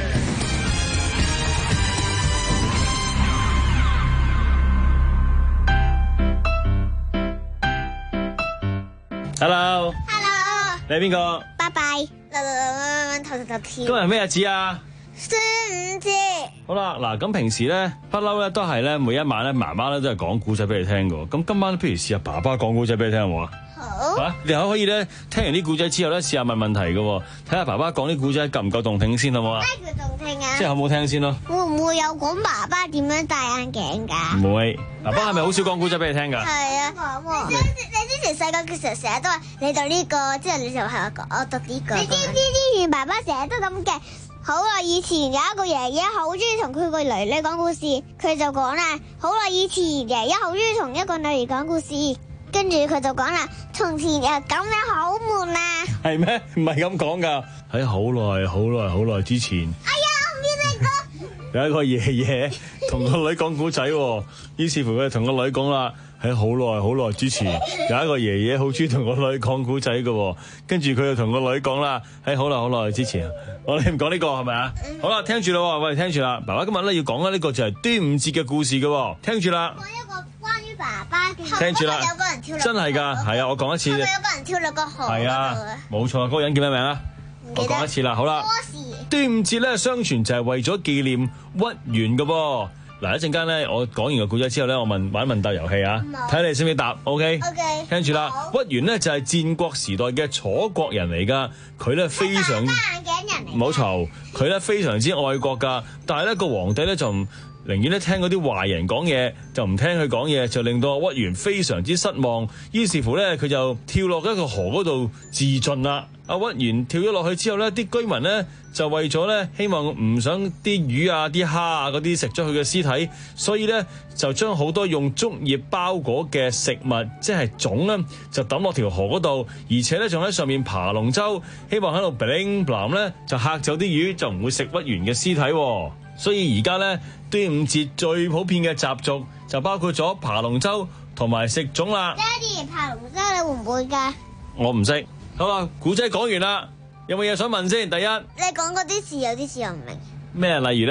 Hello， Hello， 你係邊個？ 拜拜。頭頭頭跳。 今日係咩日子啊？ 端午節。 好啦，嗱咁平時咧不嬲咧都係咧每一晚咧媽媽咧都係講古仔俾你聽嘅，咁今晚不如試下爸爸講古仔俾你聽好唔好啊？ 好。 嚇，你可可以咧聽完啲古仔之後咧試下問問題嘅，睇下爸爸講啲古仔夠唔夠動聽先好唔好啊？ 咩叫動聽啊？ 即係好唔好聽先咯？ 會唔會有講爸爸點樣戴眼鏡㗎？ 唔會，爸爸係咪好少講古仔俾你聽㗎？ 係啊，你你之前細個嘅時候成日都話你讀呢個，之後你就係我讀呢個。你知唔知之前爸爸成日都咁嘅？好耐以前有一個爺爺好中意同佢個女女講故事，佢就講啦：好耐以前爺爺好中意同一個女兒講故事，跟住佢就講啦：從前又咁樣好悶啊！ 係咩？唔係咁講㗎，喺好耐好耐好耐之前。 哎呀，我唔記得個。 有一個爺爺同個女講古仔，於是乎佢就同個女講啦。喺好耐好耐之前，有一個爺爺好中意同個女講古仔嘅，跟住佢就同個女講啦：喺好耐好耐之前，我哋唔講呢個係咪啊？好啦，聽住啦，喂，聽住啦，爸爸今日咧要講嘅呢個就係端午節嘅故事嘅，聽住啦。 講一個關於爸爸嘅。 聽住啦， 有個人跳落。 真係㗎，係啊，我講一次。 係咪有個人跳落個河？ 係啊，冇錯，嗰個人叫咩名啊？我講一次啦，好啦。端午節咧，相傳就係為咗紀念屈原嘅噃。嗱，一陣間咧，我講完個故仔之後咧，我問玩問答遊戲啊，睇你識唔識答 ？OK，, okay 聽住啦。屈原呢就係戰國時代嘅楚國人嚟噶，佢咧非常唔好嘈，佢咧非常之愛國噶，但係咧個皇帝咧就唔寧願咧聽嗰啲壞人講嘢，就唔聽佢講嘢，就令到屈原非常之失望。於是乎咧，佢就跳落一個河嗰度自盡啦。阿屈原跳咗落去之後咧，啲居民咧就為咗咧希望唔想啲魚啊、啲蝦啊嗰啲食咗佢嘅屍體，所以咧就將好多用竹葉包裹嘅食物，即係粽咧，就抌落條河嗰度，而且咧仲喺上面爬龍舟，希望喺度 bling bling 咧就嚇走啲魚，就唔會食屈原嘅屍體。所以而家咧端午節最普遍嘅習俗就包括咗爬龍舟同埋食粽啦。 爹哋，爬龍舟你會唔會㗎？ 我唔識。好啦，古仔講完啦，有冇嘢想問先？第一， 你講嗰啲字有啲字我唔明。 咩？例如咧？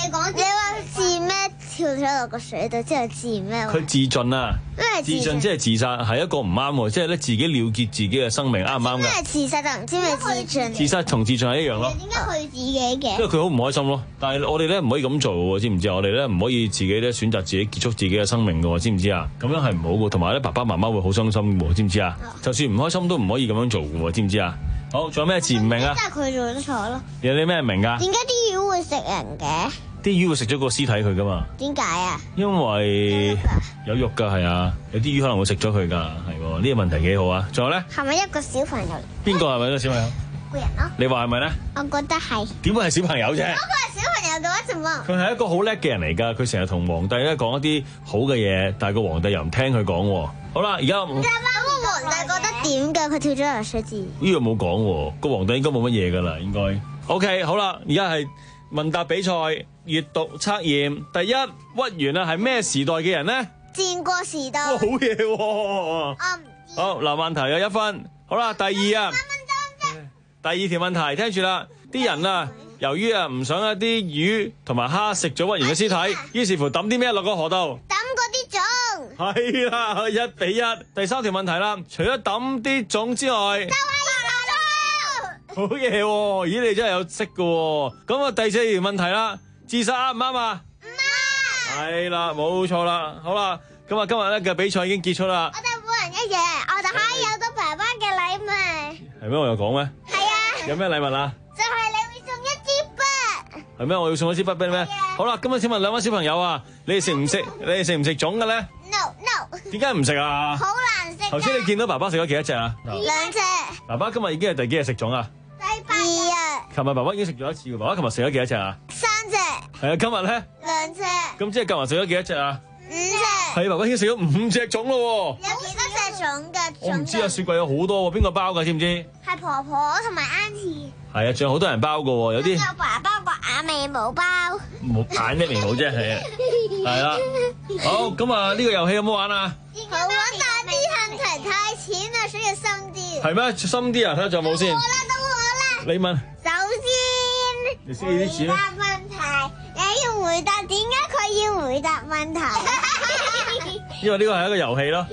講你話自咩跳咗落個水度之後自咩？ 佢自盡啊！ 咩自盡即係自殺，係一個唔啱喎，即係咧自己了結自己嘅生命，啱唔啱㗎？ 咩自殺就唔知咩自盡？ 自殺同自盡係一樣咯。 點解佢自己嘅？ 因為佢好唔開心咯。但係我哋咧唔可以咁做喎，知唔知啊？我哋咧唔可以自己咧選擇自己結束自己嘅生命㗎喎，知唔知啊？咁樣係唔好嘅，同埋咧爸爸媽媽會好傷心喎，知唔知啊？就算唔開心都唔可以咁樣做嘅喎，知唔知啊？好，仲有咩字唔明啊？ 即係佢做得錯咯。 有啲咩唔明㗎？ 點解啲魚會食人嘅？ 啲魚會食咗個屍體佢㗎嘛？ 點解啊？ 因為有肉㗎，係啊，有啲魚可能會食咗佢㗎，係喎。呢個問題幾好啊！仲有咧？ 係咪一個小朋友？ 邊個係咪一個小朋友？ 個人咯。 你話係咪咧？ 我覺得係。點會係小朋友啫？ 如果佢係小朋友嘅話，就冇。 佢係一個好叻嘅人嚟㗎，佢成日同皇帝咧講一啲好嘅嘢，但係個皇帝又唔聽佢講喎。好啦，而家咁個皇帝覺得點㗎？佢跳咗落水字。 呢個冇講喎，個皇帝應該冇乜嘢㗎啦，應該。OK， 好啦，而家係問答比賽閱讀測驗，第一屈原啊係咩時代嘅人呢？ 戰國時代。 好嘢喎！好嗱，問題有一分。好啦，第二啊，第二條問題聽住啦，啲人啊，由於啊唔想一啲魚同埋蝦食咗屈原嘅屍體，於是乎抌啲咩落個河度？ 抌嗰啲種。 係啦，一比一。第三條問題啦，除咗抌啲種之外， 就係好嘢喎！咦，你真係有識㗎喎。咁啊，第四條問題啦，自殺啱唔啱啊？唔啱。係啦，冇錯啦。好啦，咁啊，今日咧嘅比賽已經結束啦。 我哋每人一樣，我哋可以有到爸爸嘅禮物。 係咩？我有講咩？ 係啊。 有咩禮物啊？ 就係你會送一支筆。 係咩？我要送一支筆俾你咩？好啦，今日請問兩位小朋友啊，你哋食唔食？你哋食唔食粽嘅咧 ？No no。 點解唔食啊？ 好難食。 頭先你見到爸爸食咗幾多隻啊？ 兩隻。 爸爸今日已經係第幾日食粽啊？ 第八日。 琴日爸爸已經食咗一次嘅，爸爸琴日食咗幾多隻啊？ 三隻。 係啊，今日咧？ 兩隻。 咁即係今日食咗幾多隻啊？ 五隻。 係爸爸已經食咗五隻粽咯喎。 有幾多隻粽㗎？ 我唔知啊，雪櫃有好多喎，邊個包㗎？知唔知？ 係婆婆同埋 Auntie。 係啊，仲有好多人包㗎喎，有啲。 有爸爸個眼尾冇包。 冇眼一面冇啫，係啊，係啦。好，咁啊，呢個遊戲有冇玩啊？ 好玩，但啲問題太淺啦，所以要深啲。 係咩？深啲啊？睇下仲有冇先。 到我啦，到我啦。 你問。 首先， 你識呢啲錢咧？ 回答問題，你要回答點解佢要回答問題？ 因為呢個係一個遊戲咯。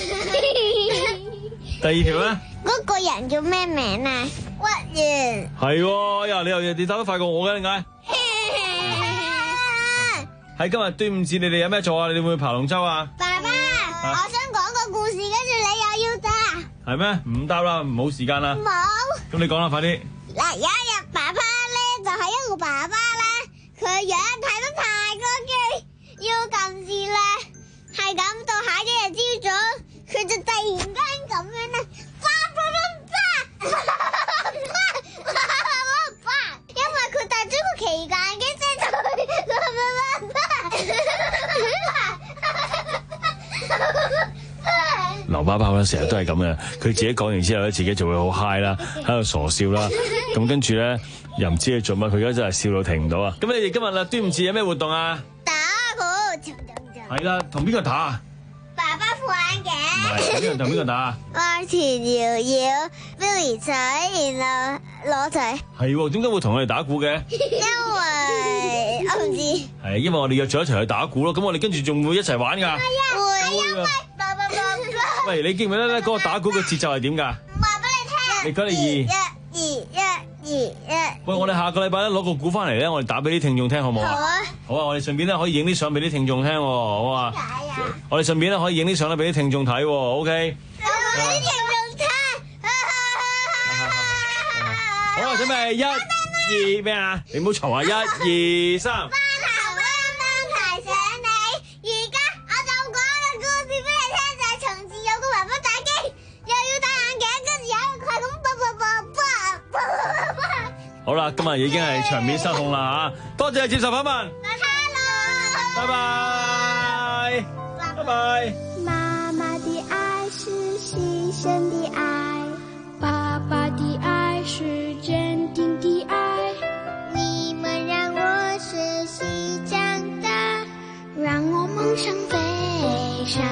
第二條咧？ 嗰個人叫咩名啊？屈原。 係喎，呀！你又你答得快過我嘅，點解？喺今日端午節，你哋有咩做啊？你哋會唔會爬龍舟啊？ 爸爸，我想講個故事，跟住你又要答。 係咩？唔答啦，冇時間啦。 冇。 咁你講啦，快啲。 嗱，有一日爸爸咧就係一個爸爸咧，佢樣睇得太過嘅，要撳字咧，係咁到下一日朝早，佢就突然間咁樣咧，爸爸爸爸爸爸，因為佢戴咗個奇怪嘅遮頭，爸爸爸爸。 劉爸爸咧成日都係咁嘅，佢自己講完之後咧，自己就會好嗨啦，喺度傻笑啦。咁跟住咧又唔知佢做乜，佢而家真係笑到停唔到啊！咁你哋今日啊端午節有咩活動啊？ 打鼓。 係啦，同邊個打啊？ 爸爸副眼鏡。 唔係，邊個同邊個打啊？ 愛田搖搖 Billy 仔，然後攞仔。 係喎，點解會同我哋打鼓嘅？ 因為我唔知。 係因為我哋約咗一齊去打鼓咯，咁我哋跟住仲會一齊玩㗎。係啊， 會因為爸爸爸爸。 喂，你記唔記得咧嗰個打鼓嘅節奏係點㗎？ 話俾你聽。 你講你二。 一、二、一、二、一。 喂，我哋下個禮拜咧攞個鼓翻嚟咧，我哋打俾啲聽眾聽好唔好啊？好啊。好啊，我哋順便咧可以影啲相俾啲聽眾聽喎，好啊。點解啊？我哋順便咧可以影啲相咧俾啲聽眾睇喎 ，OK。 俾啲聽眾聽。 好啊，準備一、二咩啊？你唔好嘈啊！一、二、三。 班頭啱啱提醒你，而家我就講個故事俾你聽，就係從前有個爸爸打機，又要戴眼鏡，跟住有一個係咁啵啵啵啵啵啵。 好啦，今日已經係場面失控啦嚇，多謝接受訪問。拜拜，拜拜。 媽媽的愛是犧牲的愛，爸爸的愛是堅定的愛。 你們讓我學習長大， 讓我夢想飛翔。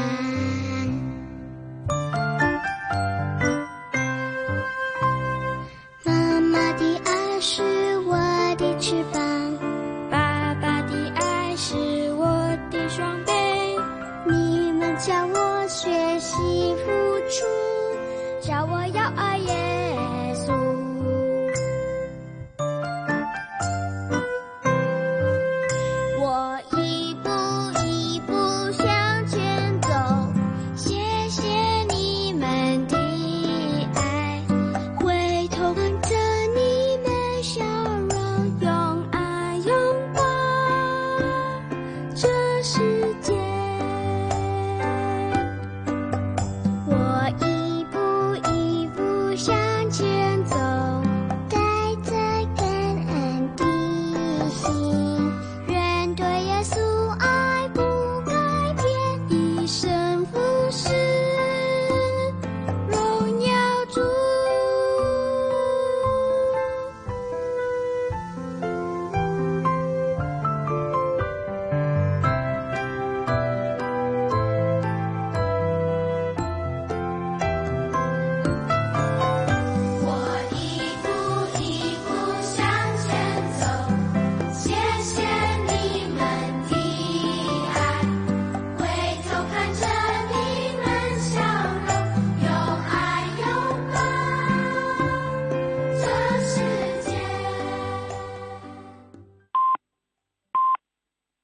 媽媽的愛是我的翅膀，爸爸的叫我要愛耶。